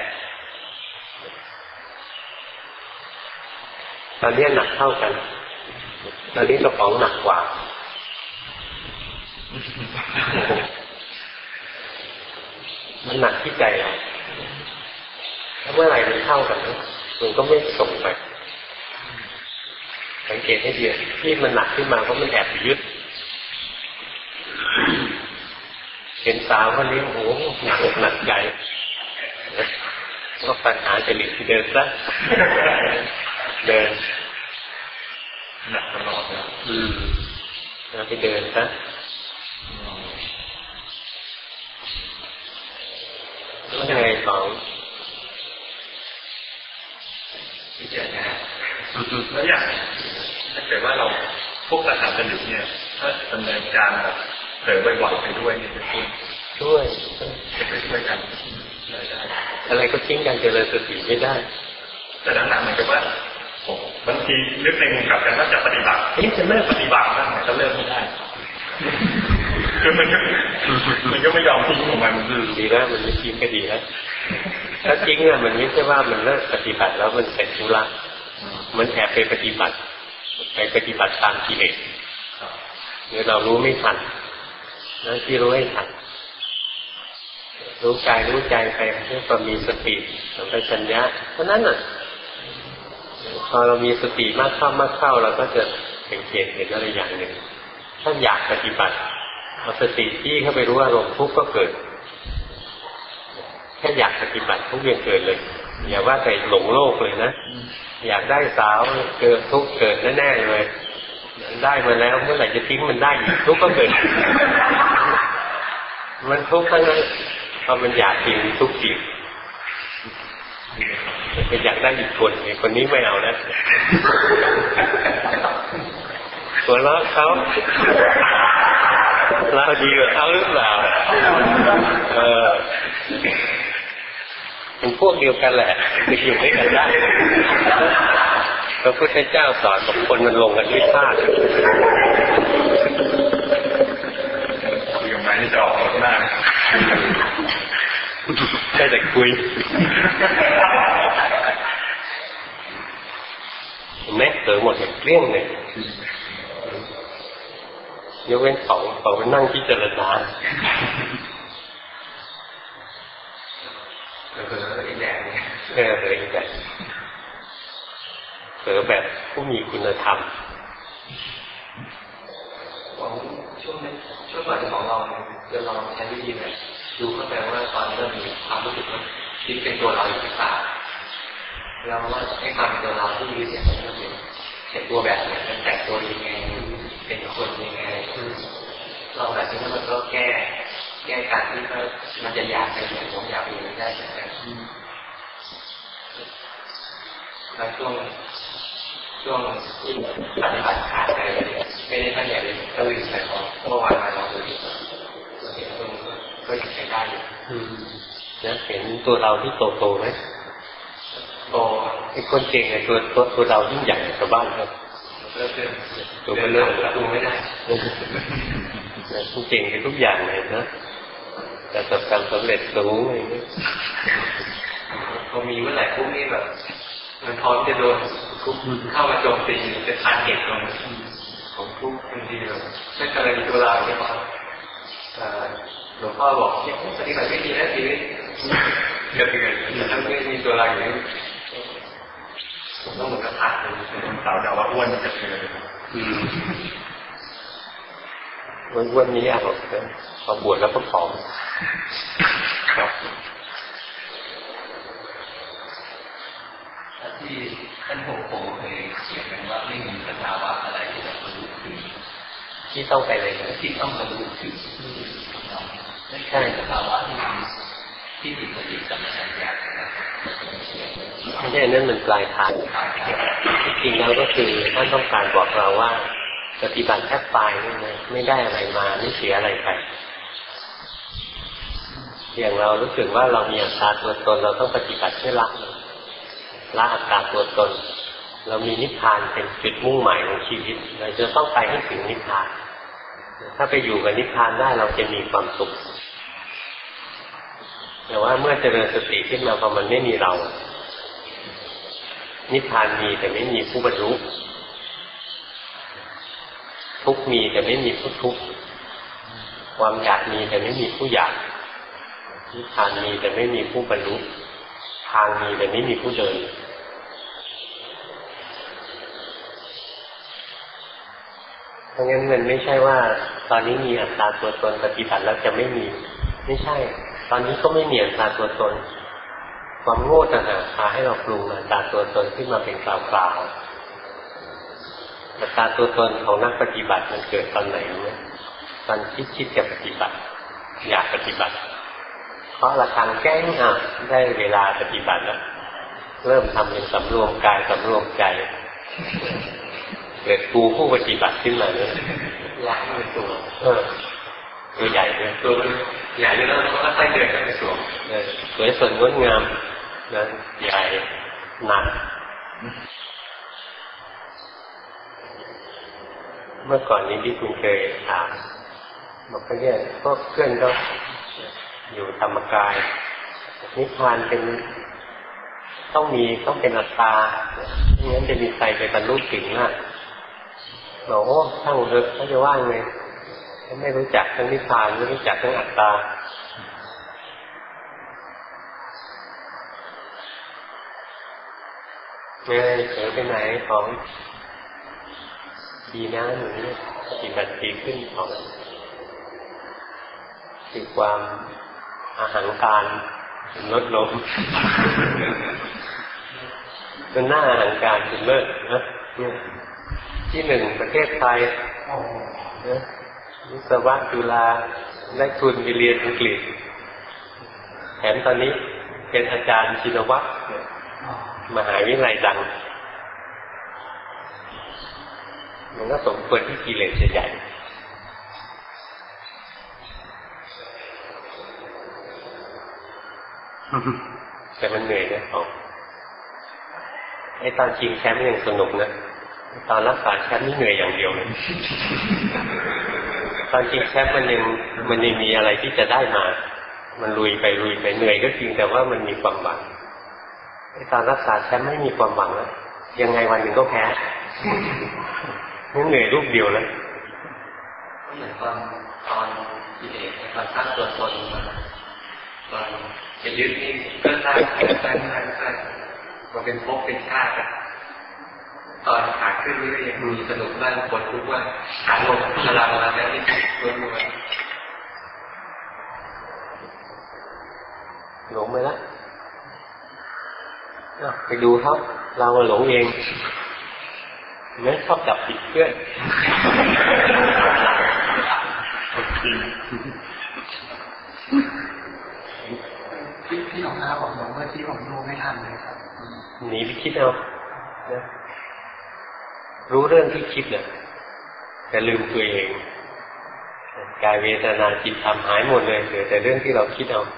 ๆตอนนี้หนักเท่ากันตอนนี้กระป๋องหนักกว่ามันหนักที่ใจเราถ้าเมื่อไหร่มันเท่ากันมันก็ไม่ส่งไปสังเกตให้ดีที่มันหนักขึ้นมาเพราะมันแอบยึดเห็นสาวคนนี้โอ้โหหนักใจก็ปัญหาจะหลีกที่เดินซะเดินหนักตลอดนะแล้วไปเดินซะแล้วยังไงสองพิจารณาแล้วอย่างถ้าเกิดว่าเราพวกสถานกันอยู่เนี่ยถ้าดำเนินการแบบเผลอบ่อยๆไปด้วยเนี่ยจะช่วยกันอะไรก็ทิ้งกันเจริญสติไม่ได้แต่หลังๆเหมือนกับว่าบางทีนึกในมุมกลับกันว่าจะปฏิบัติจะเลิกปฏิบัติบ้างแต่ก็เลิกไม่ได้คือมันก็ไม่ยอมทิ้งของมันดีแล้วมันไม่ทิ้งก็ดีแล้วถ้าทิ้งเนี่ยมันไม่ใช่ว่ามันเลิกปฏิบัติแล้วมันเสร็จธุระมันแอบไปปฏิบัติตามกิเลสเนี่ยเรารู้ไม่ทันนั่นที่รู้ให้ทันรู้กายรู้ใจไปเพื่อความมีสติสัมปชัญญะเพราะนั้นน่ะพอเรามีสติมากเข้าเราก็จะเห็นอะไรอย่างหนึ่งถ้าอยากปฏิบัติเอาสติที่เข้าไปรู้อารมณ์ทุกข์ก็เกิดแค่อยากปฏิบัติทุกอย่างเกิดเลยอย่าว่าแต่หลงโลกเลยนะอยากได้สาวเกิดทุกข์เกิดแน่ๆเลยได้มาแล้วเมื่อไหร่จะทิ้งมันได้อีกทุกข์ก็เกิดมันทุกข์ทั้งนั้นพอมันอยากจริงทุกข์จริงอยากได้อีกคนคนนี้ไม่เอาแล้วหัวเราะเขาเราดีกว่าเขาหรือเปล่าเป็นพวกเดียวกันแหละจะอยู่ด้วยกันได้พระพุทธเจ้าสอนบอกคนมันลงกันที่ธาตุคุยกับไม้ที่จะออกหน้าได้แต่คุยแม่เสือหมดเกลี้ยงเลยยกเว้นสองไปนั่งที่เจริญนาเผลออีกแบบเผลออีกแบบเผลอแบบผู้มีคุณธรรมของช่วงก่อนของเราจะลองใช้วิธีแบบดูเข้าใจว่าตอนเริ่มมีความรู้สึกว่าคิดเป็นตัวเราอยู่หรือเปล่าเราว่าให้ความเป็นตัวเราที่มีเสียงมันก็เป็นตัวแบบไหนเป็นแต่งตัวยังไงเป็นคนยังไงเราแบบนี้มันก็แก้การที่มันจะอยากเป็นอย่างผมอยากเป็นได้ใช่ไหมแล้วช่วงที่ปฏิบัติขาดไปไม่ได้ตั้งใจเลยก็ลืมไปพอเมื่อวานมาลองดูดิเห็นตรงก็ยังใช้ได้อยู่แล้วเห็นตัวเราที่โตไหมโตไอ้คนเก่งไอ้ตัวเรายิ่งใหญ่กว่าบ้านครับตัวเลิศดูไม่ได้ผู้เก่งในทุกอย่างเลยนะแต่ประสบความสำเร็จสูงอะไรเงี้ยพอมีเมื่อไหร่พวกนี้แบบมันพร้อมจะโดนเข้ามาโจมตีจะทานเก็บตรงของทุกคนดีเลยไม่เคยมีตัวเราใช่ไหมหลวงพ่อบอกเนี่ยปฏิบัติไม่ดีนะชีวิตเกิดถ้าไม่มีตัวเราอย่างนี้ต้องเหมือนกับขาดเลยสาวด่าว่าอ้วนจะเจออ้วนนี้ยากหรอกนะพอบวชแล้วก็ผอมครับที่ท่านโคเคยเขียนกันว่าไม่มีสภาวะอะไรที่จะบรรลุถึงที่ต้องไปเลยที่ต้องบรรลุถึงไม่ใช่สภาวะที่ติดสติสัมปชัญญะไม่ใช่นั่นมันปลายทางจริงๆแล้วก็คือท่านต้องการบอกเราว่าปฏิบัติแค่ปลายนี่นะไม่ได้อะไรมาไม่เสียอะไรไปอย่างเรารู้สึกว่าเรามีอัตตาตัวตนเราต้องปฏิบัติเพื่อละอัตตาตัวตนเรามีนิพพานเป็นจุดมุ่งหมายของชีวิตเราจะต้องไปให้ถึงนิพพานถ้าไปอยู่กับนิพพานได้เราจะมีความสุขแต่ว่าเมื่อเจริญสติขึ้นมาพอมันไม่มีเรานิพพานมีแต่ไม่มีผู้บรรลุทุกข์มีแต่ไม่มีผู้ทุกข์ความอยากมีแต่ไม่มีผู้อยากนิพพานมีแต่ไม่มีผู้บรรลุทางมีแต่ไม่มีผู้เดินเพราะงั้นมันไม่ใช่ว่าตอนนี้มีอัตตาตัวตนปฏิบัติแล้วจะไม่มีไม่ใช่ตอนนี้ก็ไม่มีอัตตาตัวตนความโง่ต่างหากพาให้เราปรุงอัตตาตัวตนขึ้นมาเป็นกล่าวๆอัตตาตัวตนของนักปฏิบัติมันเกิดตอนไหนเนี่ยตอนคิดจะปฏิบัติอยากปฏิบัติเพราะระฆังแก้งได้เวลาปฏิบัติแล้วเริ่มทำเป็นสำรวมกายสำรวมใจเกิดกูผู้ปฏิบัติขึ้นมาเลยอยากเป็นตัวตัวใหญ่เลยตัวใหญ่แล้วก็ค่อยเดินกันไปสวมสวยสดงดงามนะใหญ่หนักเมื่อก่อนนี้ที่คุณเคยถามบอกว่าเนี่ยพวกเพื่อนก็อยู่ธรรมกายนิพพานเป็นต้องเป็นอัตตาไม่งั้นจะมีใครไปบรรลุถึงล่ะบอกโอ้ช่างเถอะเขาจะว่างไงไม่รู้จักทั้งนิพพานไม่รู้จักทั้งอัตตาเผลอไปไหนของดีนะหนูปฏิบัติดีขึ้นของคือความอาหารการลดลงเป็นหน้าอาหารการเป็นเลิศนะที่หนึ่งประเทศไทยวิศวะจุฬาได้ทุนไปเรียนอังกฤษแถมตอนนี้เป็นอาจารย์ชินวัตรมหาวิทยาลัยดังมันก็สมควรที่กิเลสจะใหญ่แต่มันเหนื่อยนะไอ้ตอนชิงแชมป์ยังสนุกนะตอนรักษาแชมป์นี่เหนื่อยอย่างเดียวเลยตอนชิงแชมป์มันยังมีอะไรที่จะได้มามันลุยไปเหนื่อยก็จริงแต่ว่ามันมีความหวังไอ้ตอนรักษาแชมป์ไม่มีความหวังแล้วยังไงวันหนึ่งก็แพ้เหนื่อยรูปเดียวแล้วก็เหมือนตอนกิเลสตอนสร้างตัวตนมาตอนจะยึดนี่ก็สร้างมันเป็นภพเป็นชาติตอนขาขึ้นนี่ก็ยังมีสนุกบ้างปวดทุกข์บ้างขาลงพลังมาแล้วนี่ล้วนหลงไปแล้วไปดูเขาเราหลงเองไม่ชอบจับผิดเพื่อนพี่หลงนาบอกเมื่อที่ผมดูไม่ทันเลยครับหนีไปคิดเอารู้เรื่องที่คิดเนี่ยแต่ลืมตัวเองกายเวทนาจิตธรรมหายหมดเลยเหลือแต่เรื่องที่เราคิดเอา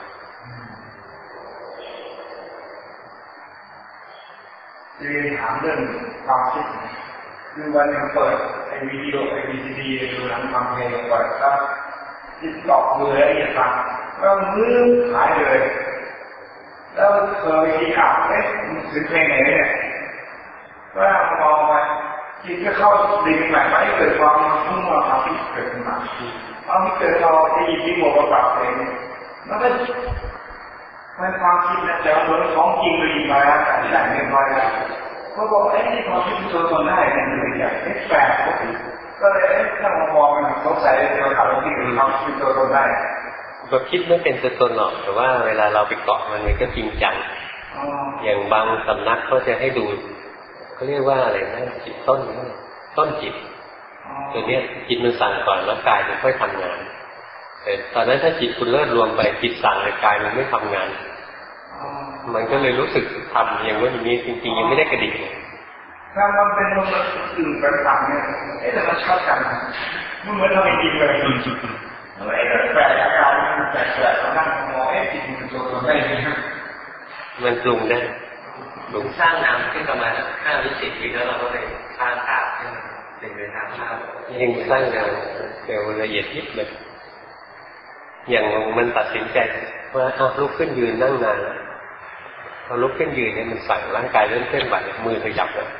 จะเรียนถามเรื่องความคิดคือวันหนึ่งเปิดวิดีโอVCD ดูหนังฟังเพลงก่อนก็ติดต่อมือละเอียดฟังแล้วมือหายเลยแล้วเคยคิดข่าวถึงเพลงไหนเนี่ยก็มองไปจิตก็เข้าดิ่งใหม่ไปเกิดความมุ่งมั่นความคิดเกิดขึ้นมาเอาที่เกิดเราได้ยินที่บอกว่าปรับเพลงมันก็เป็นความคิดนะแต่ว่าตัวของจริงเลยมาแล้วแต่ที่ไหนเรียบร้อยแล้วเขาบอกไอ้ที่ความคิดตัวตนได้เนี่ยมันเป็นอย่างแปลกปกติก็เลยถ้ามองมันสงสัยเราถามว่าที่ความคิดตัวตนได้ก็คิดไม่เป็นตัวตนหรอกแต่ว่าเวลาเราไปเกาะมันก็จริงจังอย่างบางสำนักก็จะให้ดูเขาเรียกว่าอะไรนะจิตต้นจิตตัวนี้จิตมันสั่งก่อนแล้วกายมันค่อยทำงานแต่ตอนนั้นถ้าจิตคุณเลิศรวมไปจิตสั่งเลยกายมันไม่ทำงานมันก็เลยรู้สึกทำอย่างว่าอย่างนี้จริงๆยังไม่ได้กระดิกถ้ามันเป็นลมอื่นกันต่างเนี่ยแต่มันชอบกันมันเหมือนเราไม่จริงเลยไอ้แปลกอาการมันแปลกๆนั่งมองจิตมันตัวตนได้ไหมมันปรุงได้ปรุงสร้างน้ำขึ้นประมาณ5 วิ 10 วิแล้วเราก็เลยสร้างขาดขึ้นเป็นเวลา5 ยังสร้างน้ำเดี๋ยวละเอียดยิบเลยอย่างมันตัดสินใจว่าลุกขึ้นยืนนั่งนานแล้วพอลุกขึ้นยืนเนี่ยมันสั่งร่างกายเริ่มเคลื่อนไหวมือขยับแล้ว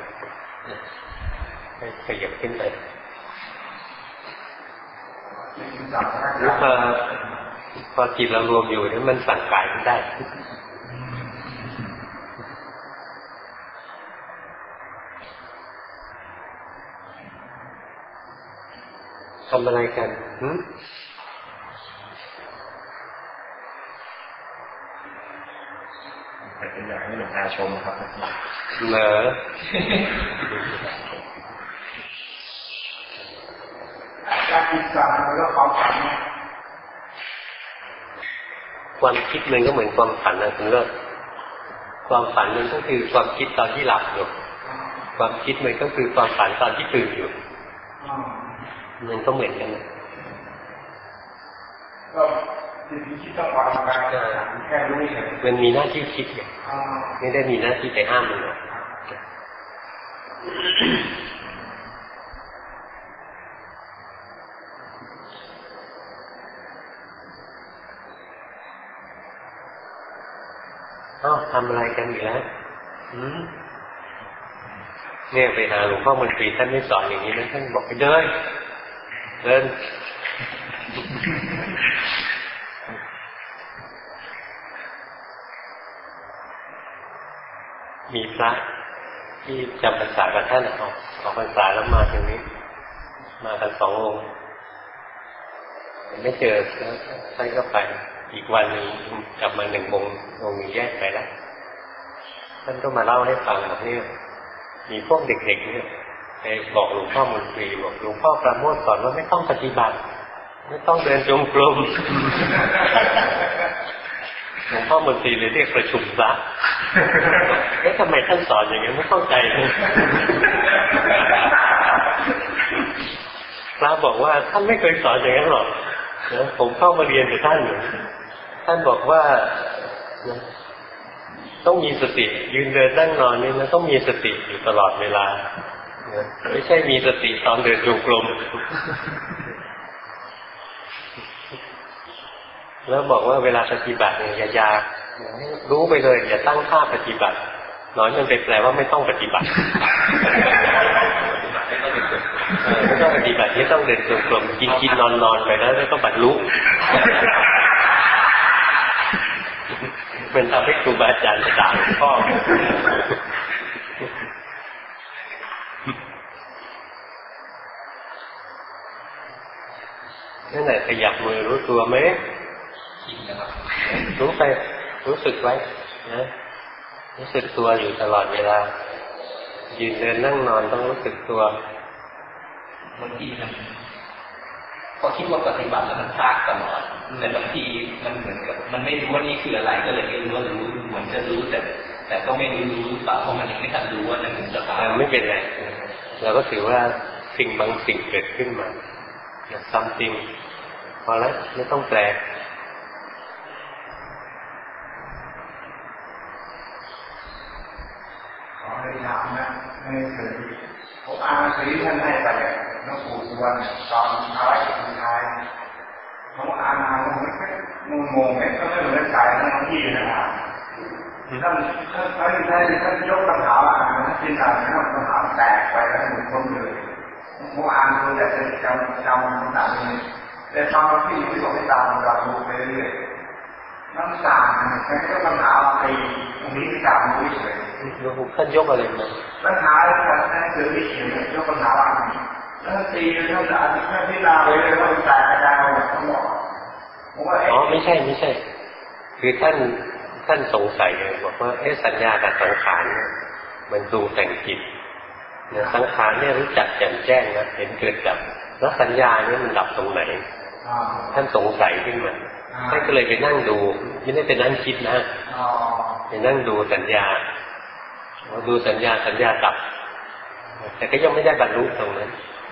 ขยับขึ้นไปแล้วพอจิตเรารวมอยู่เนี่ยมันสั่งกายไม่ได้ทำอะไรกันเป็นอย่างให้หลวงตาชมครับเหรอการศึกษาแล้วความฝันความคิดมันก็เหมือนความฝันนะคุณเลิศความฝันมันก็คือความคิดตอนที่หลับอยู่ความคิดมันก็คือความฝันตอนที่ตื่นอยู่มันก็เหมือนกันก็สิ่งที่คิดต้องวางการแค่รู้เฉยมันมีหน้าที่คิดไงไม่ได้มีหน้าที่ไปห้ามมันหรอกทำอะไรกันอีกแล้วเนี่ยไปหาหลวงพ่อมนตรีท่านไม่สอนอย่างนี้นะท่านบอกไปเดินมีพระที่จำพรรษากับท่านออกพรรษาแล้วมาตรงนี้มากัน2 องค์ไม่เจอแล้วท่านก็ไปอีกวันหนึ่งกลับมา1 องค์แยกไปแล้วท่านก็มาเล่าให้ฟังแบบนี้มีพวกเด็กๆเนี่ยไปบอกหลวงพ่อมนตรีบอกหลวงพ่อประโมทสอนว่าไม่ต้องปฏิบัติไม่ต้องเดินจงกรมหลวงพ่อมนตรีเลยเรียกประชุมซะแล้วทำไมท่านสอนอย่างนี้ไม่เข้าใจเลยพระบอกว่าท่านไม่เคยสอนอย่างนั้นหรอกผมเข้ามาเรียนกับท่านบอกว่าต้องมีสติยืนเดินนั่งนอนนี่นะต้องมีสติอยู่ตลอดเวลาไม่ใช่มีสติตอนเดินจงกรมแล้วบอกว่าเวลาปฏิบัติเนี่ยอย่ารู้ไปเลยอย่าตั้งท่าปฏิบัติน้อยมันไปแปลว่าไม่ต้องปฏิบัติไม่ต้องปฏิบัติไม่ต้องเดินจงกรมกินนอนไปแล้วก็บรรลุมันทำให้ครูบาอาจารย์ด่าหลวงพ่อนั่นแหละขยับมือรู้ตัวไหมรู้ไปรู้สึกไว้นะรู้สึกตัวอยู่ตลอดเวลายืนเดินนั่งนอนต้องรู้สึกตัวบางทีมันพอคิดว่าปฏิบัติแล้วมันพลาดตลอดแต่บางทีมันเหมือนกับมันไม่รู้ว่านี่คืออะไรก็เลยไม่รู้ว่ารู้เหมือนจะรู้แต่ก็ไม่รู้เปล่าเพราะมันยังไม่ทันรู้ว่านั่นคือสภาวะไม่เป็นไรเราก็ถือว่าสิ่งบางสิ่งเกิดขึ้นมาsomething พอแล้วไม่ต้องแปลขอให้ถามนะไม่เคยผมอ่านหนังสือท่านให้ไปหลวงปู่สุวรรณตอนท้ายสุดท้ายผมอ่านงงๆก็ไม่เหมือนสายทั้งที่นะครับท่านยกปัญหาอ่านนะที่ต่างนะครับปัญหาแตกไปแล้วหมดคนเลยผมอ่านดูแต่จำต่างๆนี้แต่ตอนที่บอกให้ตามเราดูไปเรื่อยๆน้ำตาแค่ก็ปัญหาไปตรงนี้ที่ตามรู้เฉยท่านยกอะไรมาปัญหาการนั่งซื้อที่เขียนยกปัญหาอะไรแล้วตีเท่าไหร่แค่ที่นาเลยว่าแตกกระจายหมดทั้งหมดอ๋อไม่ใช่คือท่านสงสัยเลยบอกว่าสัญญากับสังขารมันปรุงแต่งจิตเนี่ยสังขารเนี่ยรู้จักแจ่มแจ้งนะเห็นเกิดดับแล้วสัญญาเนี่ยมันดับตรงไหนท่านสงสัยขึ้นมาท่านก็เลยไปนั่งดูไม่ได้ไปนั่งคิดนะไปนั่งดูสัญญาดูสัญญาดับแต่ก็ยังไม่ได้บรรลุตรงนั้น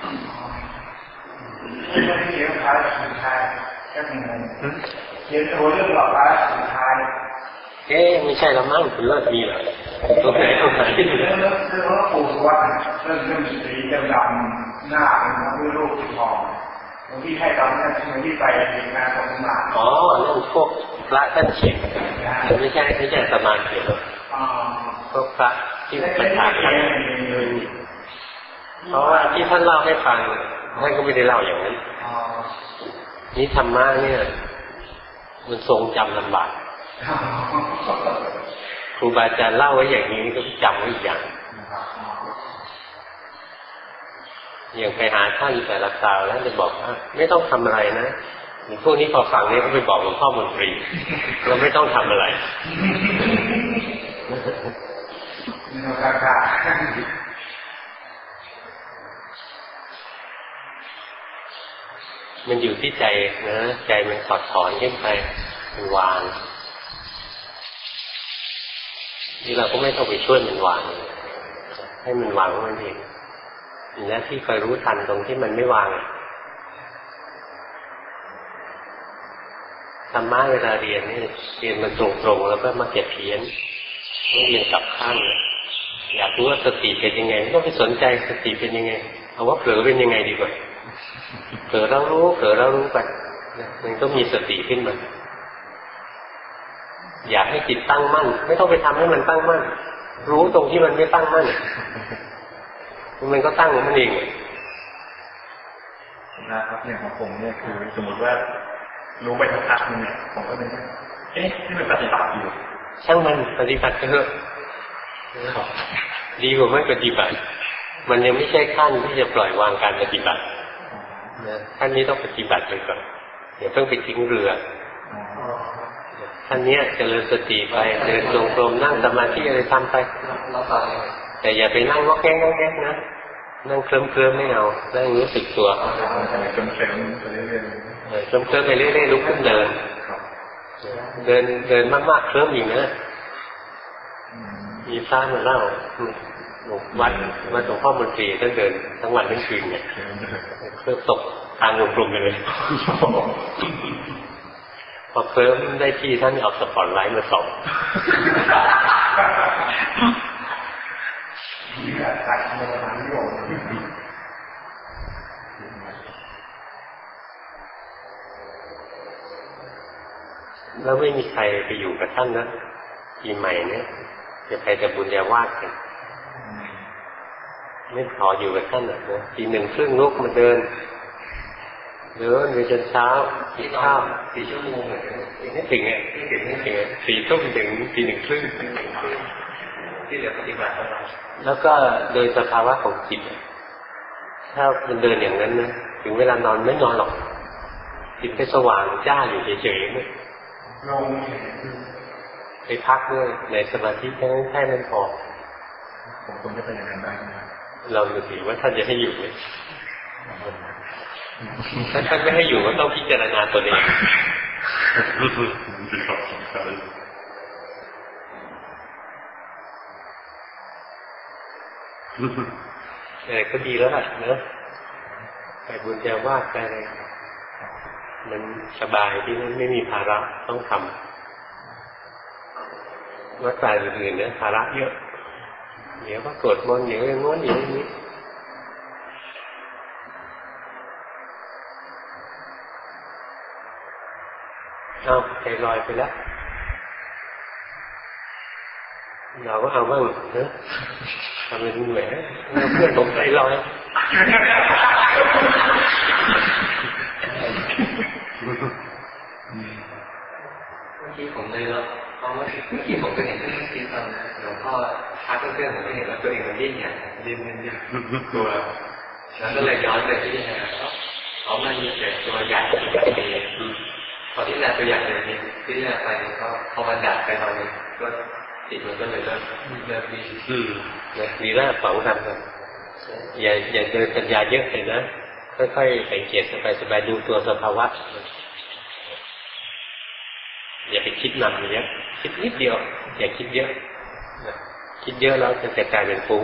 เขียนท้ายสุดท้ายก็มีเขียนตัวเรื่องหลอกท้ายสุดท้ายไม่ใช่ละมั้งคุณเลิกมีเหรอตัวไหนตัวไหนเรื่องปู่สุวรรณเรื่องสีดำหน้าเป็นด้วยรูปทองที่ให้ตอนนั้นที่ไปงานของหลานอ๋อนั่นพวกพระท่านเขียนไม่ใช่สมาธิหรอกพวกพระที่ประทานเพราะว่าที่ท่านเล่าให้ฟังท่านก็ไม่ได้เล่าอย่างนั้นนี่ธรรมะเนี่ยมันทรงจำลำบากครูบาอาจารย์เล่าไว้อย่างนี้ก็จำไว้อีกอย่างอย่างไปหาท่านแต่ละคราวแล้วจะบอกว่าไม่ต้องทำอะไรนะพวกนี้พอฟังนี้ก็ไปบอกหลวงพ่อมนตรีเราไม่ต้องทำอะไรมันอยู่ที่ใจนะใจมันถอดถอนขึ้นไปมันวางนี่เราก็ไม่ต้องไปช่วยมันวางให้มันวางมันเองมีหน้าที่คอยรู้ทันตรงที่มันไม่วางธรรมะเวลาเรียนนี่เรียนมันตรงๆแล้วก็มาเก็บเพี้ยนไม่เรียนกลับข้างเลยอยากรู้ว่าสติเป็นยังไงไม่ต้องไปสนใจสติเป็นยังไงเอาว่าเผลอเป็นยังไงดีกว่าเผลอแล้วรู้ไปมันก็มีสติขึ้นมาอยากให้จิตตั้งมั่นไม่ต้องไปทำให้มันตั้งมั่นรู้ตรงที่มันไม่ตั้งมั่นมันก็ตั้งของมันเองนะครับอย่างของผมเนี่ยคือสมมติว่ารู้ไปสักพักนึงเนี่ยผมก็เป็นที่มันปฏิบัติอยู่ช่างมันปฏิบัติเถอะดีกว่าไม่ปฏิบัติมันยังไม่ใช่ขั้นที่จะปล่อยวางการปฏิบัติขั้นนี้ต้องปฏิบัติไปก่อนอย่าเพิ่งไปทิ้งเรือขั้นนี้เจริญสติไปเดินจงกรมนั่งสมาธิอะไรทำไปแต่อย่าไปนั่งงอแงนะนั่งเคลิ้มไม่เอานั่งรู้สึกตัวเคลิ้มไปเรื่อยๆไปเรื่อยๆลุกขึ้นเดินมากๆเคลิ้มอีกนะมีพระมาเล่าวัดหลวงพ่อมนตรีท่านเดินทั้งวันทั้งคืนเนี่ยเครื่องตกทางกลุ่มไปเลยพอเพิ่มได้ที่ท่านเอาสปอตไลท์มาส่องแล้วไม่มีใครไปอยู่กับท่านนะปีใหม่เนี่ยจะไปแต่บุญญาวาสกันไม่ขออยู่กับท่านนะตีหนึ่งครึ่งลุกมาเดินไปจนเช้ากินข้าว4 ชั่วโมงไม่ถึง4 ทุ่มถึงตีหนึ่งครึ่งที่เหลือปฏิบัติของเราแล้วก็โดยสภาวะของจิตถ้ามันเดินอย่างนั้นนะถึงเวลานอนไม่นอนหรอกจิตไปสว่างจ้าอยู่เฉยๆเนี่ยลงไปพักด้วยในสมาธิแค่นั้นพอผมคงจะเป็นอย่างนั้นได้นะเราดูสิว่าท่านจะให้อยู่ไหมถ้าท่านไม่ให้อยู่ก็ต้องพิจารณาตัวเองก็ดีแล้วล่ะเนอะไปบุญญาวาสไปอะไรมันสบายที่ไม่มีภาระต้องทำวัดป่าอื่นๆเนี่ยภาระเยอะเดี๋ยวก็สวดมนต์เดี๋ยวอย่างโน้นอย่างนี้เอาใจลอยไปแล้วเราก็เอาบ้างเนอะทำเป็นแหมเพื่อนผมใจลอยเมื่อกี้ผมเลยแล้วเพราะว่าเมื่อกี้ผมก็เห็นเรื่องที่ตอนหลวงพ่อทักเพื่อนผมก็เห็นว่าตัวเองมันดิ้นเนี่ยดิ้นตัวแล้วก็เลยย้อนไปที่นี่นะครับเขามันมีแต่ตัวใหญ่พอที่แรกตัวใหญ่เลยที่แรกไปก็พอมันดับไปหน่อยก็จิตมันก็เลยเริ่มดีแล้วสองคำครับอย่าเดินปัญญาเยอะเลยนะค่อยๆสังเกตสบายๆดูตัวสภาวะอย่าไปคิดนำเยอะคิดนิดเดียวอย่าคิดเยอะคิดเยอะแล้วจะกลายเป็นฟุ้ง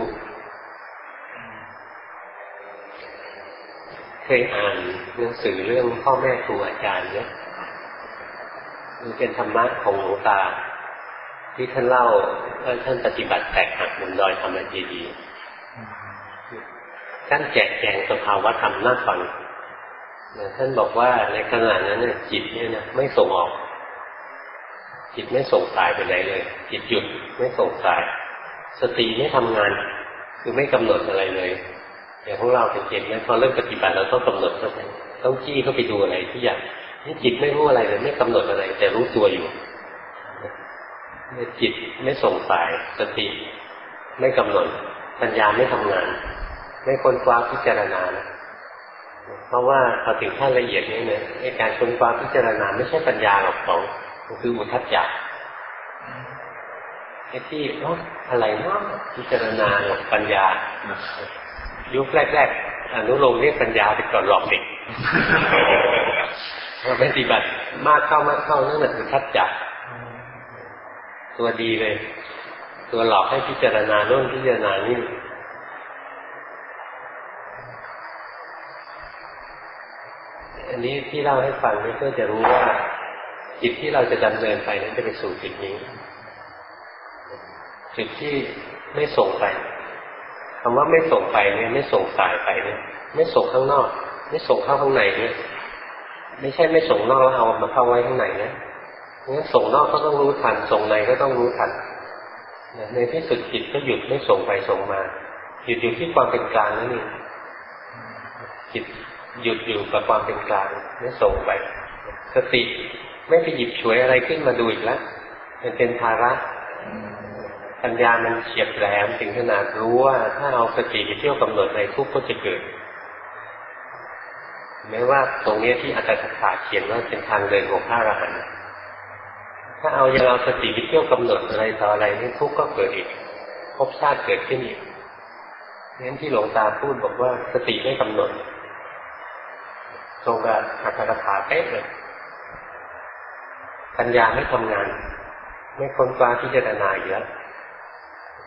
เคยอ่านหนังสือเรื่องพ่อแม่ครูอาจารย์เนี่ยมันเป็นธรรมะของหลวงตาที่ท่านเล่าว่าท่านปฏิบัติแตกหักบนดอยธรรมเจดีย์ท่านแจกแจงสภาวะธรรมน่าฟังท่านบอกว่าในขณะนั้นเนี่ยจิตเนี่ยนะไม่ส่งออกจิตไม่ส่งสายไปไหนเลยจิตหยุดไม่ส่งสายสติไม่ทำงานคือไม่กำหนดอะไรเลยอย่างของเราเป็นเจ็บนะพอเริ่มปฏิบัติเราต้องกำหนดเข้าไปต้องจี้เข้าไปดูอะไรที่อย่างนี่จิตไม่รู้อะไรเลยไม่กำหนดอะไรแต่รู้ตัวอยู่จิตไม่ส่งสายสติไม่กำหนดปัญญาไม่ทำงานไม่ค้นคว้าพิจารณานะเพราะว่าพอถึงขั้นละเอียดนี้เนี่ยในการค้นคว้าพิจารณาไม่ใช่ปัญญาหรอกของมันคืออุทัจจะไอ้ที่อะไรเนาะพิจารณาปัญญายุคแรกๆอนุโลมเรียกปัญญาไปก่อนหลอกเด็กพอปฏิบัติมากเข้านั่นแหละอุทัจจะตัวดีเลยตัวหลอกให้พิจารณาโน่นพิจารณานี่อันนี้ที่เล่าให้ฟังนี่เพื่อจะรู้ว่าจิตที่เราจะดำเนินไปนั้นจะไปสู่จุดนี้จุดที่ไม่ส่งไปคำว่าไม่ส่งไปเนี่ยไม่ส่งสายไปเนี่ยไม่ส่งข้างนอกไม่ส่งเข้าข้างในเนี่ยไม่ใช่ไม่ส่งนอกแล้วเอามาเข้าไว้ข้างในนะงั้นส่งนอกก็ต้องรู้ทันส่งในก็ต้องรู้ทันในที่สุดจิตก็หยุดไม่ส่งไปส่งมาหยุดอยู่ที่ความเป็นกลางนั่นเองจิตหยุดอยู่กับความเป็นกลางไม่ส่งไปสติไม่ไปหยิบฉวยอะไรขึ้นมาดูอีกแล้วมันเป็นภาระปัญญามันเฉียบแหลมถึงขนาดรู้ว่าถ้าเอาสติไปเที่ยวกำหนดอะไรทุกข์ก็จะเกิดแม้ว่าตรงนี้ที่อัตถกถาเขียนว่าเป็นทางเดินของพระอรหันต์ถ้าเอาอย่างเราสติไปเที่ยวกำหนดอะไรต่ออะไรนี่ทุกข์ก็เกิดอีกภพชาติเกิดขึ้นอีกงั้นที่หลวงตาพูดบอกว่าสติไม่กำหนดตรงกับอัตถกถาเป๊ะเลยปัญญาไม่ทำงานไม่ค้นคว้าพิจารณาอยู่แล้ว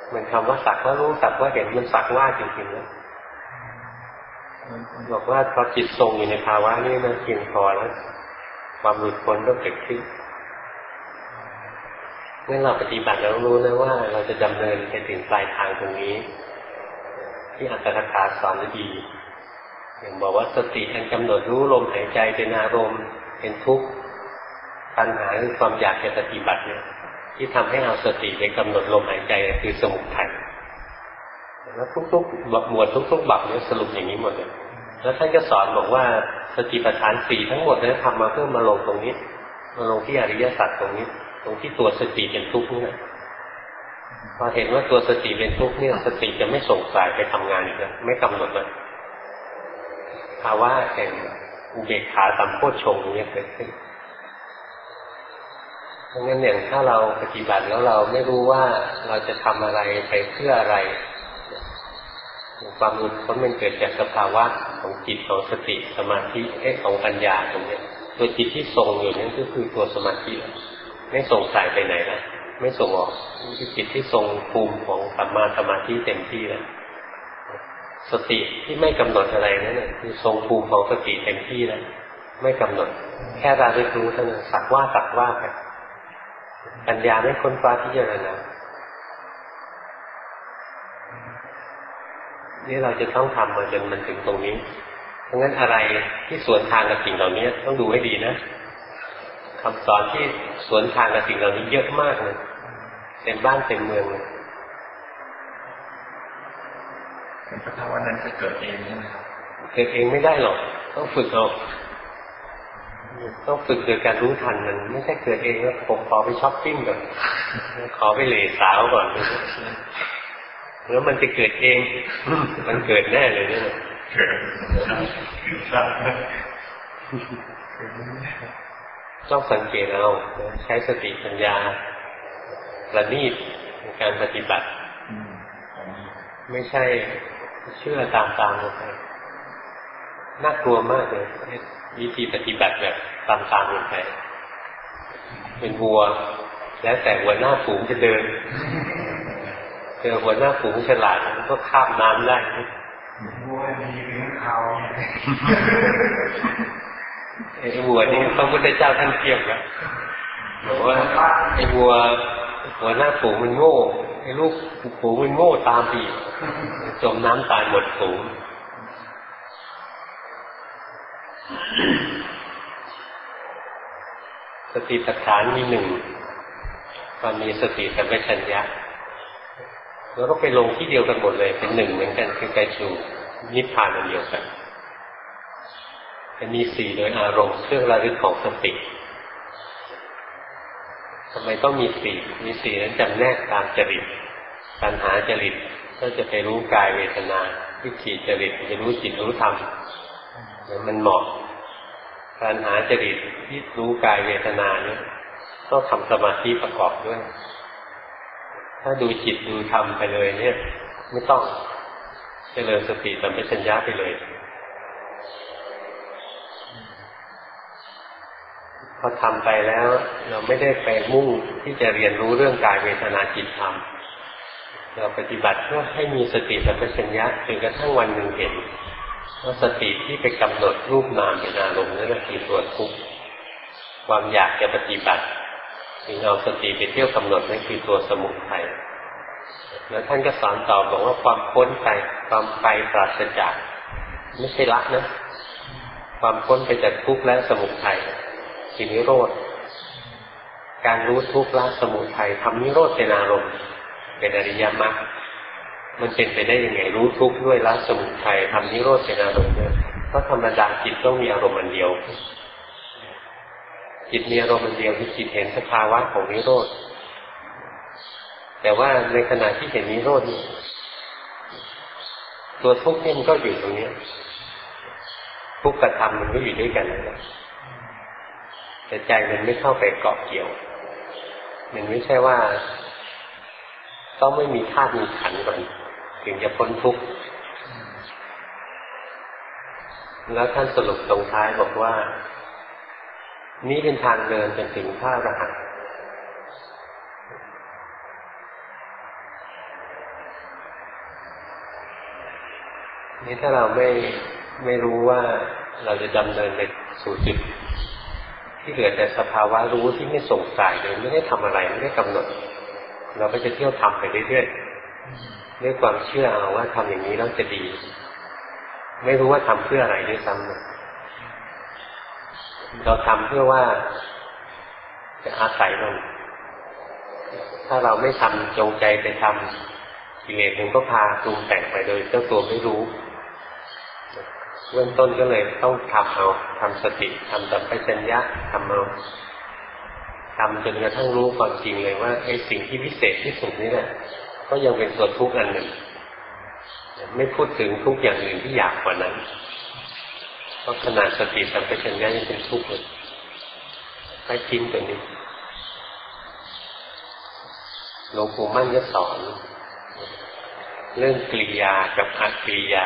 มันคำว่าสักว่ารู้สักว่าเห็นมันสักว่าจริงๆนะบอกว่าพอจิตทรงอยู่ในภาวะนี้มันเพียงพอแล้วความหลุดพ้นก็เกิดขึ้นเมื่อเราปฏิบัติแล้วรู้นะว่าเราจะดำเนินไปถึงปลายทางตรงนี้ที่อัตถกถาสอนดีอย่างบอกว่าสติอันกำหนดรู้ลมหายใจเป็นอารมณ์เป็นทุกข์ปัญหาคือความอยากจะปฏิบัติเนี่ยที่ทำให้เอาสติไปกำหนดลมหายใจคือสมุทัยแล้วทุกๆหมวดทุกๆบัพเนี่ยสรุปอย่างนี้หมดเลยแล้วท่านก็สอนบอกว่าสติปัฏฐานสี่ทั้งหมดเนี่ยทำมาเพื่อมาลงตรงนี้มาลงที่อริยสัจตรงนี้ตรงที่ตัวสติเป็นทุกข์นี่แหละพอเห็นว่าตัวสติเป็นทุกข์เนี่ยสติจะไม่ส่งสายไปทำงานอีกแล้วไม่กำหนดมันภาวะแห่งอุเบกขาสัมโพชฌงค์นี้เกิดขึ้นเพราะงั้นอย่างถ้าเราปฏิบัติแล้วเราไม่รู้ว่าเราจะทำอะไรไปเพื่ออะไรความหลุดพ้นมันเกิดจากสภาวะของจิตของสติสมาธิของปัญญาตรงนี้ตัวจิตที่ทรงอยู่นั่นก็คือตัวสมาธิไม่ส่งสายไปไหนนะไม่ส่งออกคือจิตที่ทรงภูมิของสัมมาสมาธิเต็มที่แล้วสติที่ไม่กำหนดอะไรนั่นแหละคือทรงภูมิของสติเต็มที่แล้วไม่กำหนดแค่ระลึกรู้เท่านั้นสักว่าไปปัญญาไม่ค้นคว้าพิจารณานี่เราจะต้องทำมาจนมันถึงตรงนี้เพราะงั้นอะไรที่สวนทางกับสิ่งเหล่านี้ต้องดูให้ดีนะคำสอนที่สวนทางกับสิ่งเหล่านี้เยอะมากเลยเต็มบ้านเต็มเมืองเลยพระธรรมนั้นจะเกิดเองใช่ไหมครับเกิดเองไม่ได้หรอกต้องฝึกเอาต้องฝึกโดยการรู้ทันมันไม่ใช่เกิดเองแล้วผมขอไปช้อปปิ้งก่อนขอไปเหล่สาวก่อนแล้วมันจะเกิดเองมันเกิดแน่เลยเนี่ยเกิดต้องสังเกตเอาใช้สติปัญญาประณีตในการปฏิบัติไม่ใช่เชื่อตามลงไปน่ากลัวมากเลยวิธีปฏิบัติแบบตามลงไปเป็นวัวแล้วแต่หัวหน้าฝูงจะเดินเจอหัวหน้าฝูงฉลาดมันก็ข้ามน้ำได้วัวดีเป็นเขาไอ้วัวนี่พระพุทธเจ้าท่านเทียบแล้วบอกว่าไอ้วัวหัวหน้าฝูงมันโง่ไอ้ลูกฝูงมันโง่ตามปีจมน้ำตายหมดฝูงสติปัฏฐานมีหนึ่งความมีสติสัมปชัญญะแล้วก็ไปลงที่เดียวกันหมดเลยเป็นหนึ่งเหมือนกันคือไปสู่นิพพานอันเดียวกันมีสี่โดยอารมณ์เครื่องระลึกของสติทำไมต้องมีสี่นั้นจำแนกตามจริตตัณหาจริตก็จะไปรู้กายเวทนาวิถีจริตจะรู้จิตรู้ธรรมมันเหมาะตัณหาจริตที่รู้กายเวทนาเนี่ยต้องทำสมาธิประกอบด้วยถ้าดูจิตดูธรรมไปเลยเนี่ยไม่ต้องเจริญสติสัมปชัญญะไปเลยพอทำไปแล้วเราไม่ได้ไปมุ่งที่จะเรียนรู้เรื่องกายเวทนาจิตธรรมเราปฏิบัติเพื่อให้มีสติสัมปชัญญะจนกระทั่งวันหนึ่งเห็นว่าสติที่ไปกำหนดรูปนามเป็นอารมณ์นั่นคือตัวทุกข์ความอยากจะปฏิบัติถึงเอาสติไปเที่ยวกำหนดนั่นคือตัวสมุทัยแล้วท่านก็สอนต่อบอกว่าความพ้นไปความไปปราศจากไม่ใช่ละนะความพ้นไปจากทุกข์และสมุทัยคือนิโรธการรู้ทุกข์ละสมุทัยทำนิโรธเป็นอารมณ์เป็นอริยมรรคมันเป็นไปได้ยังไงรู้ทุกข์ด้วยละสมุทัยทำนิโรธเป็นอารมณ์ด้วยเพราะธรรมดาจิตต้องมีอารมณ์อันเดียวจิตมีอารมณ์อันเดียวคือจิตเห็นสภาวะของนิโรธแต่ว่าในขณะที่เห็นนิโรธนี่ตัวทุกข์นี่มันก็อยู่ตรงนี้ทุกข์กับธรรมมันก็อยู่ด้วยกันนะแต่ใจมันไม่เข้าไปเกาะเกี่ยวมันไม่ใช่ว่าต้องไม่มีธาตุมีขันธ์ก่อนถึงจะพ้นทุกข์แล้วท่านสรุปตรงท้ายบอกว่านี้เป็นทางเดินจนถึงพระอรหันต์นี่ถ้าเราไม่รู้ว่าเราจะดำเนินไปสู่จุดที่เหลือแต่สภาวะรู้ที่ไม่ส่งสายเลยไม่ได้ทำอะไรไม่ได้กำหนดเราก็จะเที่ยวทำไปเรื่อยๆด้วยความเชื่อเอาว่าทำอย่างนี้แล้วจะดีไม่รู้ว่าทำเพื่ออะไรด้วยซ้ำเราทำเพื่อว่าจะอาศัยมันถ้าเราไม่ทำจงใจไปทำกิเลสมันก็พาปรุงแต่งไปโดยเจ้าตัวไม่รู้เบื้องต้นก็เลยต้องทำสติทำสัมปชัญญะทำจนกระทั่งรู้ความจริงเลยว่าไอ้สิ่งที่พิเศษที่สุดนี่แหละก็ยังเป็นตัวทุกข์อันหนึ่งไม่พูดถึงทุกข์อย่างอื่นที่อยากกว่านั้นเพราะขนาดสติสัมปชัญญะยังเป็นทุกข์เลยให้ทิ้งตัวนี้หลวงปู่มั่นก็สอนเรื่องกริยากับอกริยา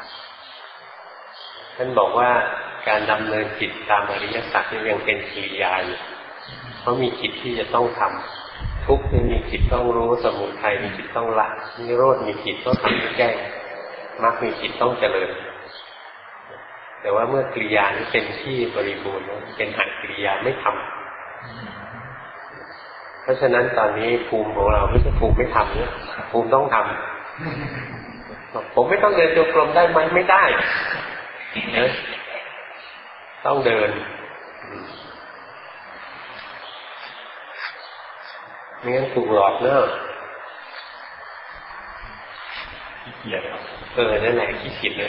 ท่านบอกว่าการดำเนินจิตตามอริยสัจนี่ยังเป็นกริยาอยู่เพราะมีจิตที่จะต้องทำทุกข์มีจิตต้องรู้สมุทัยมีจิตต้องละนิโรธมีจิตต้องทำให้แก้มรรคมีจิตต้องเจริญแต่ว่าเมื่อกริยานี้เป็นที่บริบูรณ์เป็นอกริยาไม่ทำเพราะฉะนั้นตอนนี้ภูมิของเราไม่ใช่ภูมิไม่ทำเนี่ยภูมิต้องทำผมไม่ต้องเดินจงกรมได้ไหมไม่ได้ต้องเดินไม่งั้นถูกหลอกเนอะขี้เกียจนั่นแหละขี้เกียจเลย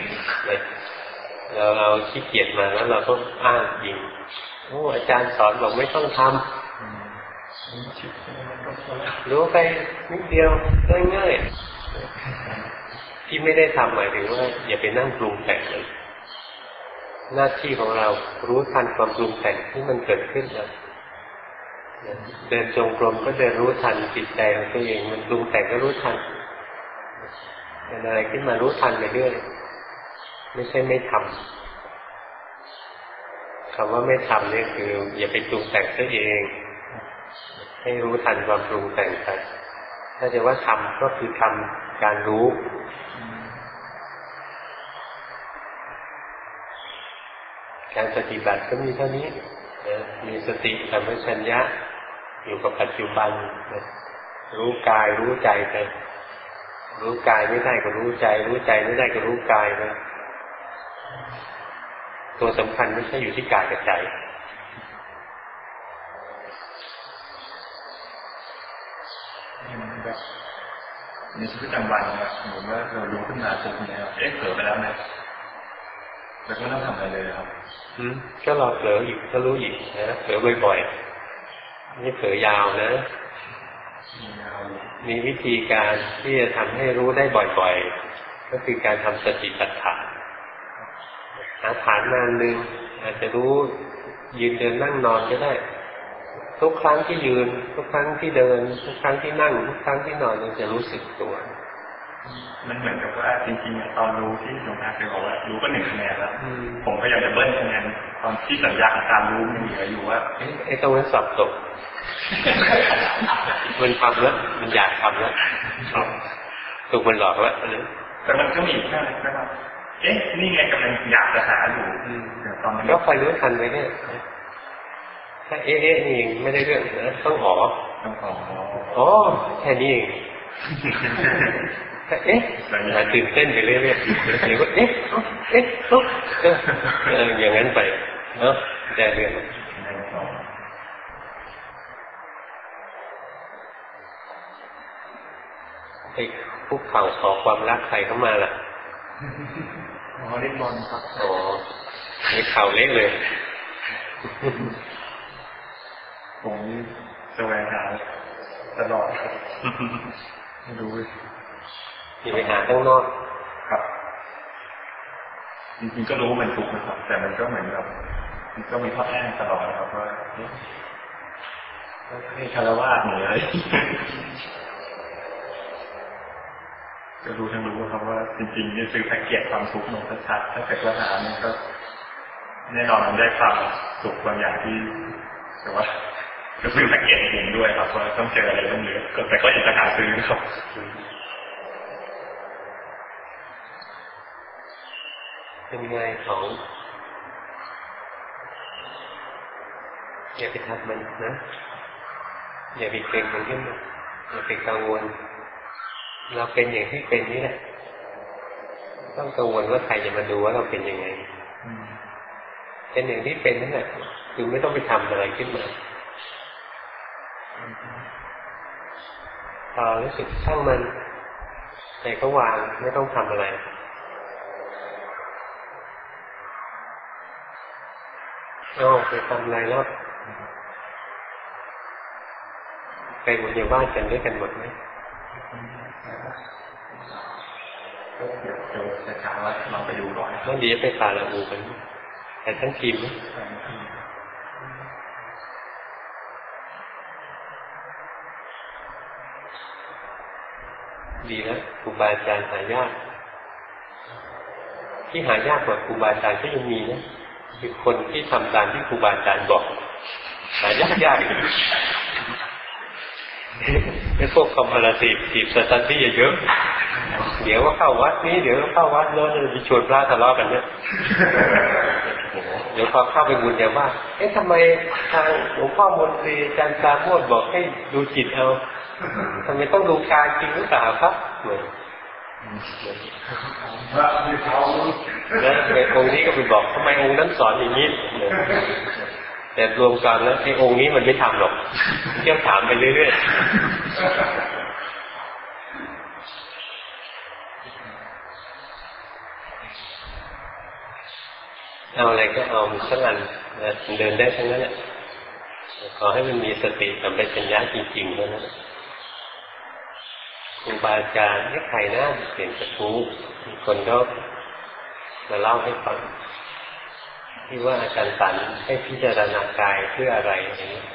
เราขี้เกียจมาแล้วเราก็อ้างจริงโอ้อาจารย์สอนบอกไม่ต้องทำรู้ไปนิดเดียวง่ายๆที่ไม่ได้ทำหมายถึงว่าอย่าไปนั่งปรุงแต่งเลยหน้าที่ของเรารู้ทันความปรุงแต่งที่มันเกิดขึ้นแล้วเดินจงกรมก็เดินรู้ทันจิตใจของตัวเองมันปรุงแต่งก็รู้ทันเป็นอะไรขึ้นมารู้ทันไปเรื่อยไม่ใช่ไม่ทำคำว่าไม่ทำนี่คืออย่าไปปรุงแต่งตัวเองให้รู้ทันความปรุงแต่งไปถ้าจะว่าทำก็คือทำการรู้การปฏิบัติก็มีเท่านี้มีสติสัมปชัญญะอยู่กับปัจจุบันรู้กายรู้ใจไปรู้กายไม่ได้ก็รู้ใจรู้ใจไม่ได้ก็รู้กายไปตัวสำคัญไม่ใช่อยู่ที่กายกับใจในชีวิตประจำวันนะครับสมมติว่าเรารู้ขึ้นมาปุ๊บเนี่ยเผลอไปแล้วนะแล้วก็ไม่ต้องทำอะไรเลยครับก็รอเผลออีกก็รู้อีกนะเผลอบ่อยๆนี่เผลอยาวนะมีวิธีการที่จะทำให้รู้ได้บ่อยๆก็คือการทำสติปัฏฐานหาฐานนานหนึ่งอาจจะรู้ยืนเดินนั่งนอนก็ได้ทุกครั้งที่ยืนทุกครั้งที่เดินทุกครั้งที่นั่งทุกครั้งที่นอนเราจะรู้สึกตัวมันเหมือนกับว่าจริงๆตอนรู้ที่หลวงตาเคยบอกว่ารู้ก็1 คะแนนแล้วผมพยายามจะเบิ้ลคะแนนตอนที่สัญญาของการรู้มันเหลืออยู่ว่าไอ้ตรงนั้นสอบตกมันทำแล้วมันอยากทำแล้วถูกมันหลอกแล้วแต่มันก็มีแค่นั้นว่านี่ไงกำลังอยากจะหาอยู่ตอนนั้นก็คอยรู้ทันไปเนี่ยถ้านี่ไม่ได้เรื่องนะต้องอ๋อแค่นี้เองตื่นเต้นไปเรื่อยๆเดี๋ยวก็อย่างนั้นไปเนาะแต่เรื่องไอ้คุกเข่าขอความรักใครเข้ามาล่ะเล่นบอลครับไอ้เข่าเล็กเลยผมแสวงหาตลอดครับไม่รู้อย่าไปหาข้างนอกครับจริงๆก็รู้มันถูกนะครับแต่มันก็เหมือนกับมันก็มีข้ออ้างตลอดนะครับว่าให้คารวะเหนื่อยก็รู้ทั้งรู้ครับว่าจริงๆนี่ซื้อแพ็กเกจความสุขมันชัดถ้าเกิดว่าหามันก็แน่นอนมันได้ความสุขบางอย่างที่แต่ว่าก็ซื้อแพ็กเกจเองด้วยครับว่าต้องเจออะไรต้องเยอะแต่ก็อยากจะหาซื้อครับเป็นไงของอย่าไปทำมันนะอย่าไปเกรงมันขึ้นมาอย่าไปกังวลเราเป็นอย่างที่เป็นนี่แหละต้องกังวลว่าใครจะมาดูว่าเราเป็นยังไงเป็นอย่างที่เป็นนั่นแหละคือไม่ต้องไปทำอะไรขึ้นมาพอรู้สึกช่างมันใจก็วางไม่ต้องทำอะไรไปทำอะไรแล้วไปบุญญาบ้านกันด้วยกันหมดไหมเดี๋ยวจะถามว่าลองไปดูก่อนแล้วดีจะไปป่าละอูกันแต่ทั้งทีมดีแล้วครูบาอาจารย์หายากที่หายากกว่าครูบาอาจารย์ก็ยังมีนะคือคนที่ทำตามที่ครูบาอาจารย์บอกหายากไอ้พวกคอมพาราทีฟทีบสตันดี้เยอะเดี๋ยวก็เข้าวัดนี้เดี๋ยวก็เข้าวัดโน้นจะชวนพระทะเลาะกันเนี่ยเดี๋ยวพอเข้าไปบุญเนี่ยว่าทำไมทางหลวงพ่อมนตรีอาจารย์ปราโมทย์บอกให้ดูจิตเอาทำไมต้องดูกายจริงหรือเปล่าครับแล้วในองค์นี้ก็ไปบอกทำไมองค์นั้นสอนอย่างนี้แต่รวมกันแล้วไอ้องค์นี้มันไม่ทำหรอกเที่ยวถามไปเรื่อยๆเอาอะไรก็เอาสักอันเดินได้ทั้งนั้นแหละขอให้มันมีสติสัมปชัญญะจริงๆเท่านั้นครูบาอาจารย์ให้ใครนะเปลี่ยนกระทู้มีคนก็มาเล่าให้ฟังที่ว่าอาจารย์สันให้พิจารณากายเพื่ออะไรอย่างนี้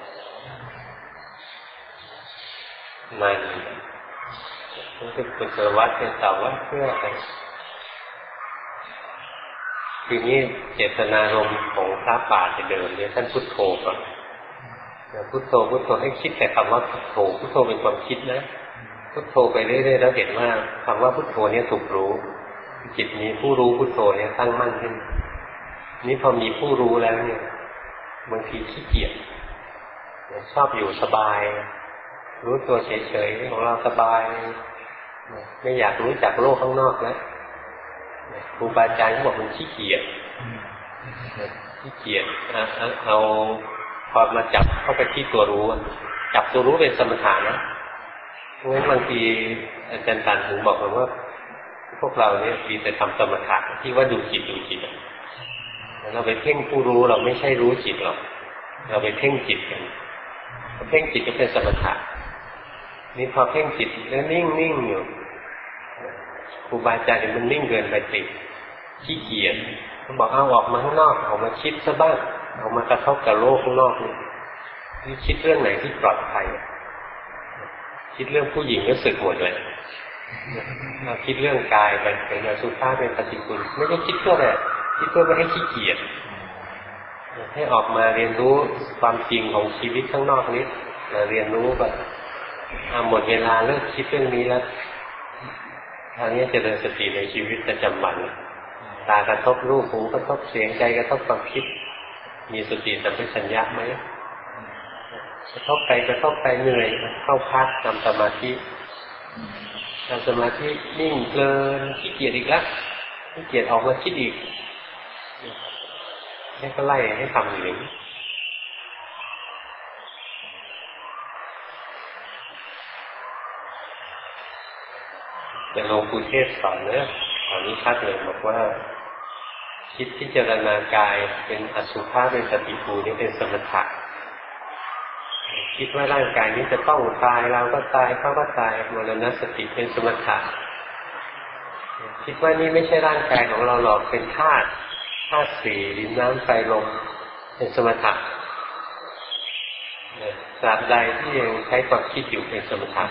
มันต้องเป็นกุศลวัดเป็นสาววัดเพื่ออะไรทีนี้เจตนารมณ์ของพระป่าจะเดิมเนี่ยท่านพุทโธก่อนพุทโธพุทโธให้คิดแต่คำว่าพุทโธพุทโธเป็นความคิดนะพุทโธไปเรื่อยๆแล้วเห็นว่าคำว่าพุทโธเนี่ยถูกรู้จิตนี้ผู้รู้พุทโธเนี่ยตั้งมั่นขึ้นนี่พอมีผู้รู้แล้วเนี่ยบางทีขี้เกียจชอบอยู่สบายรู้ตัวเฉยๆของเราสบายไม่อยากรู้จักโลกข้างนอกแล้วครูบาอาจารย์เขาบอกมันขี้เกียจเอาพอมาจับเข้าไปที่ตัวรู้จับตัวรู้เป็นสมถะนะเพราะฉะนั้นบางทีอาจารย์ตันถึงบอกว่าพวกเราเนี่ยมีแต่ทำสมถะที่ว่าดูจิตเราไปเพ่งผู้รู้เราไม่ใช่รู้จิตหรอกเราไปเพ่งจิตกันเพ่งจิตก็เป็นสมถะนี่พอเพ่งจิตแล้วนิ่งอยู่ครูบาอาจารย์มันนิ่งเกินไปติดขี้เกียจเขาบอกเอาออกมาข้างนอกออกมาคิดซะบ้างออกมากระทบกับโลกข้างนอกนี่คิดเรื่องไหนที่ปลอดภัยคิดเรื่องผู้หญิงก็สึกหมดเลยเราคิดเรื่องกายไปเป็นอสุภะเป็นปฏิกูลไม่ได้คิดเพื่ออะไรคิดเพื่อไม่ให้ขี้เกียจให้ออกมาเรียนรู้ความจริงของชีวิตข้างนอกนี้เรียนรู้แบบหมดเวลาเลิกคิดเรื่องนี้แล้วทางนี้จะเดินสติในชีวิตประจำวันตากระทบรูปหูกระทบเสียงใจกระทบความคิดมีสติสัมปชัญญะไหมกระทบไปเหนื่อยเข้าพักทำสมาธินิ่งเพลินขี้เกียจอีกแล้วขี้เกียจออกมาคิดอีกให้ก็ไล่ให้ทำอย่างนี้แต่หลวงปู่เทศสอนเนี่ยตอนนี้ชัดเลยบอกว่าคิดพิจารณากายเป็นอสุภะเป็นปฏิกูลนี่เป็นสมถะคิดว่าร่างกายนี้จะต้องตายเราก็ตายเขาก็ตายมรณสติเป็นสมถะคิดว่านี่ไม่ใช่ร่างกายของเราหรอกเป็นธาตุสี่ดินน้ำไฟลมเป็นสมถะตราบใดที่ยังใช้ความคิดอยู่เป็นสมถะ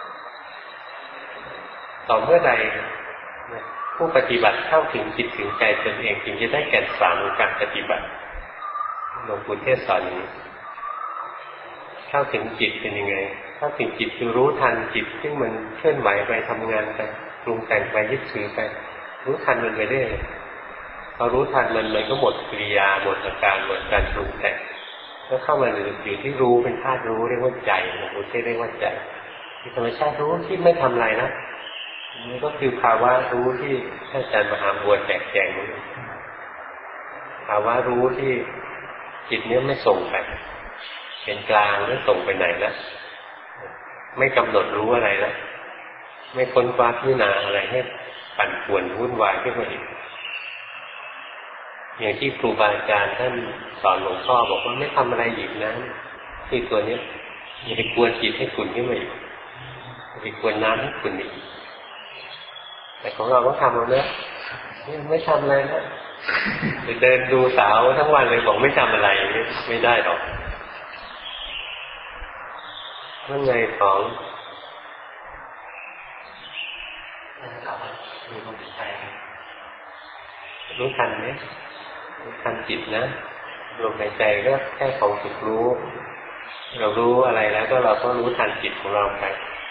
ต่อเมื่อใดผู้ปฏิบัติเข้าถึงจิตถึงใจตนเองจึงจะได้แก่นสารของการปฏิบัติหลวงปู่เทศสอนอย่างนี้เข้าถึงจิตเป็นยังไงเข้าถึงจิตคือรู้ทันจิตซึ่งมันเคลื่อนไหวไปทำงานไปปรุงแต่งไปยึดถือไปรู้ทันมันไปเรื่อยพอรู้ทันมันก็หมดกิริยาหมดอาการหมดการปรุงแต่งก็เข้ามาอยู่ที่รู้เป็นธาตุรู้เรียกว่าใจรู้ที่เรียกว่าใจที่ธรรมชาติรู้ที่ไม่ทำอะไรนะนี่ก็คือภาวะรู้ที่ท่านอาจารย์มหาบัวแจกแจงภาวะรู้ที่จิตเนี้ยไม่ส่งไปเป็นกลางไม่ส่งไปไหนแล้วไม่กำหนดรู้อะไรแล้วไม่ค้นคว้าพิจารณาอะไรให้ปั่นป่วนวุ่นวายขึ้นมาอีกอย่างที่ครูบาอาจารย์ท่านสอนหลวงพ่อบอกว่าไม่ทำอะไรอีกนะที่ตัวนี้อย่าไปกวนจิตให้ขุ่นขึ้นมาอีกอย่าไปกวนน้ำให้ขุ่นอีกแต่ของเราก็ทำเอานะไม่ทำอะไรนะไปเดินดูสาวทั้งวันเลยบอกไม่ทำอะไรไม่ได้หรอกเมื่อไงของรู้ทันไหมรู้ทันจิตนะลมหายใจก็แค่ของฝึกรู้เรารู้อะไรแล้วก็เราต้องรู้ทันจิตของเราไป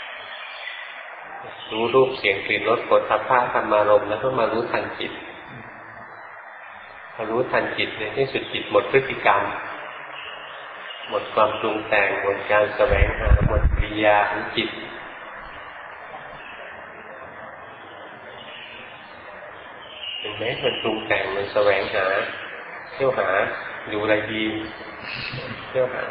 รู้รูปเสียงกลิ่นรสโผฏฐัพพะธรรมารมณ์แล้วก็มารู้ทันจิตพอรู้ทันจิตในที่สุดจิตหมดพฤติกรรมหมดความปรุงแต่งหมดการแสวงหาหมดกิริยาของจิตเห็นไหมมันปรุงแต่งมันแสวงหาเที่ยวหาดูอะไรดีเที่ยวหา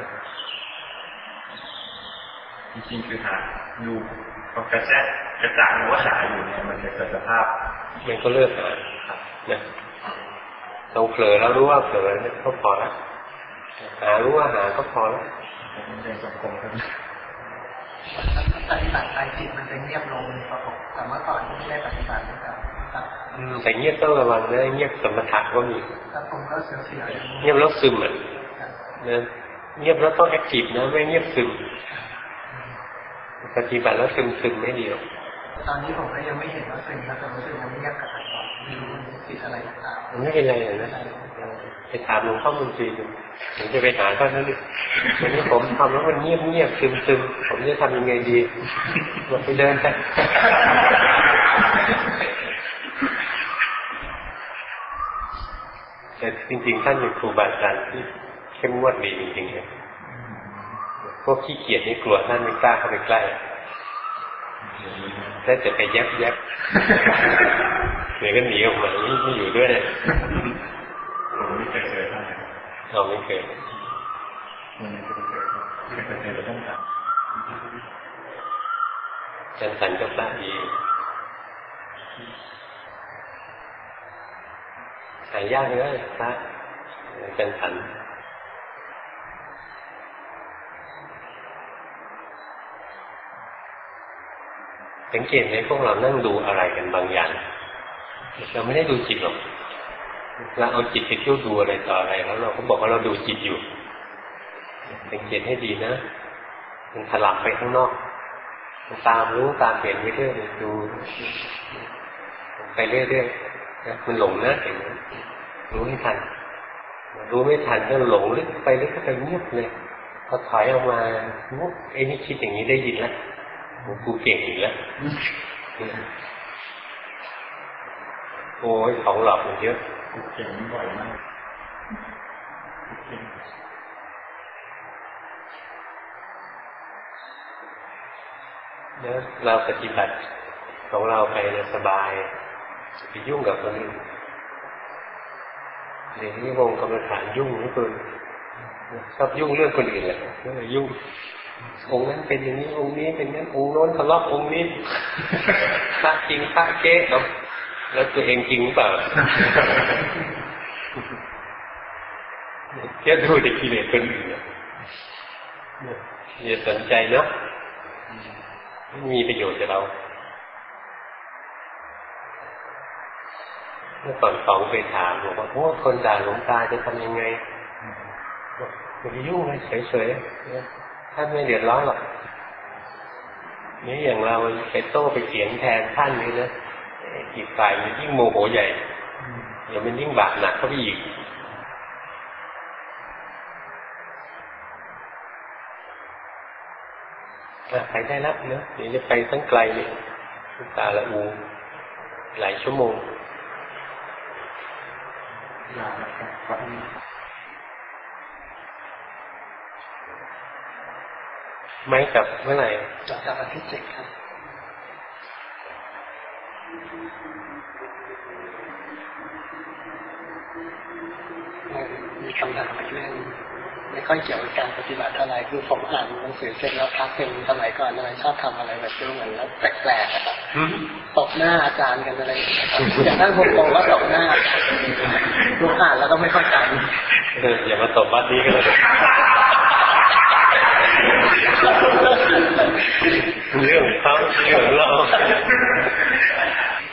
จริงๆคือหาดูกระจ่างว่าหาอยู่เนี่ยมันจะเกิดสภาพมันก็เลิกหานะเราเผลอแล้วรู้ว่าเผลอก็พอแล้วหารู้ว่าหาก็พอแล้วมันเป็นสังคมครับปฏิบัติไปจิตมันจะเงียบลงประกอบแต่เมื่อก่อนไม่ได้ปฏิบัตินะครับแต่เงียบต้องระวังนะเงียบสมถะก็มีเงียบแล้วซึมอ่ะนะเงียบแล้วต้องแอคทีฟนะไม่เงียบซึมปฏิบัติแล้วซึมไม่ดีหรอกตอนนี้ผมก็ยังไม่เห็นว่าซึมแล้วแต่รู้สึกมันเงียบกับตอนไม่รู้ติดอะไรต่างๆไม่เป็นไรเลยนะไปถามหลวงพ่อมุนตรีดูผมจะไปหาท่านนั่นเลยวันนี้ผมทำแล้วมันเงียบซึมผมจะทำยังไงดีบอกไปเดินไปแต่จริงๆท่านเป็นครูบาอาจารย์ที่เข้มงวดดีจริงๆเลยพวกขี้เกียจนี่กลัวท่านไม่กล้าเข้าไปใกล้ถ้าจะไปแยบเดี๋ยวก็หนีออกมาไม่อยู่ด้วยไม่เคยเจอท่านเราไม่เคยเราต้องทำจันสันก็พระดีหายากเลยพระจันสันสังเกตไหมพวกเรานั่งดูอะไรกันบางอย่างเราไม่ได้ดูจิตหรอกเราเอาจิตไปเที่ยวดูอะไรต่ออะไรแล้วเราก็บอกว่าเราดูจิตอยู่สังเกตให้ดีนะมันถลับไปข้างนอกมันตามรู้ตามเห็นไปเรื่อยดูไปเรื่อยๆมันหลงนะเห็นไหมรู้ไม่ทันรู้ไม่ทันก็หลงลึกไปลึกก็ไปเงียบเลยพอถอยออกมาไอ้นี่คิดอย่างนี้ได้ยินแล้วกูเก่งอีกแล้วโอ้ยของหลอกมันเยอะกูเก่งบ่อยมากแล้วเราปฏิบัติของเราไปสบายไปยุ่งกับคนอื่นเดี๋ยวนี้วงกรรมฐานยุ่งนี่คนชอบยุ่งเรื่องคนอื่นแหละก็เลยยุ่งองค์นั้นเป็นอย่างนี้องค์นี้เป็นนั้นองค์โน้นทะเลาะองค์นี้พระจริงพระเก๊ะแล้วตัวเองจริงหรือเปล่าแค่ดูแต่กิเลสคนอื่นอย่าสนใจเนาะไม่มีประโยชน์กับเราเมื่อก่อนสองไปถามบอกว่าโอ้คนด่าหลวงตาจะทำยังไงอย่าไปยุ่งเลยเฉยๆท่านไม่เดือดร้อนหรอกนี่อย่างเราไปโต้ไปเถียงแทนท่านนี่นะอีกฝ่ายมันยิ่งโมโหใหญ่เดี๋ยวมันยิ่งบาปหนักเข้าไปอีกไปได้แล้วเนอะเดี๋ยวจะไปตั้งไกลเลยตาละอูหลายชั่วโมงไม่กับเมื่อไหร่จากวันที่7ครับมีคำถามอีกเรื่องไม่ค่อยเกี่ยวกับการปฏิบัติเท่าไหร่คือผมอ่านหนังสือเสร็จแล้วพักเป็นสมัยก่อนอะไรชอบทำอะไรแบบเหมือนแล้วแปลกๆอะครับตบหน้าอาจารย์กันอะไรอย่างนั้นผมบอกว่าตบหน้าลูกอ่านแล้วก็ไม่เข้าใจอย่ามาตบบ้านนี้กันเลยเรื่องเขาเรื่องเรา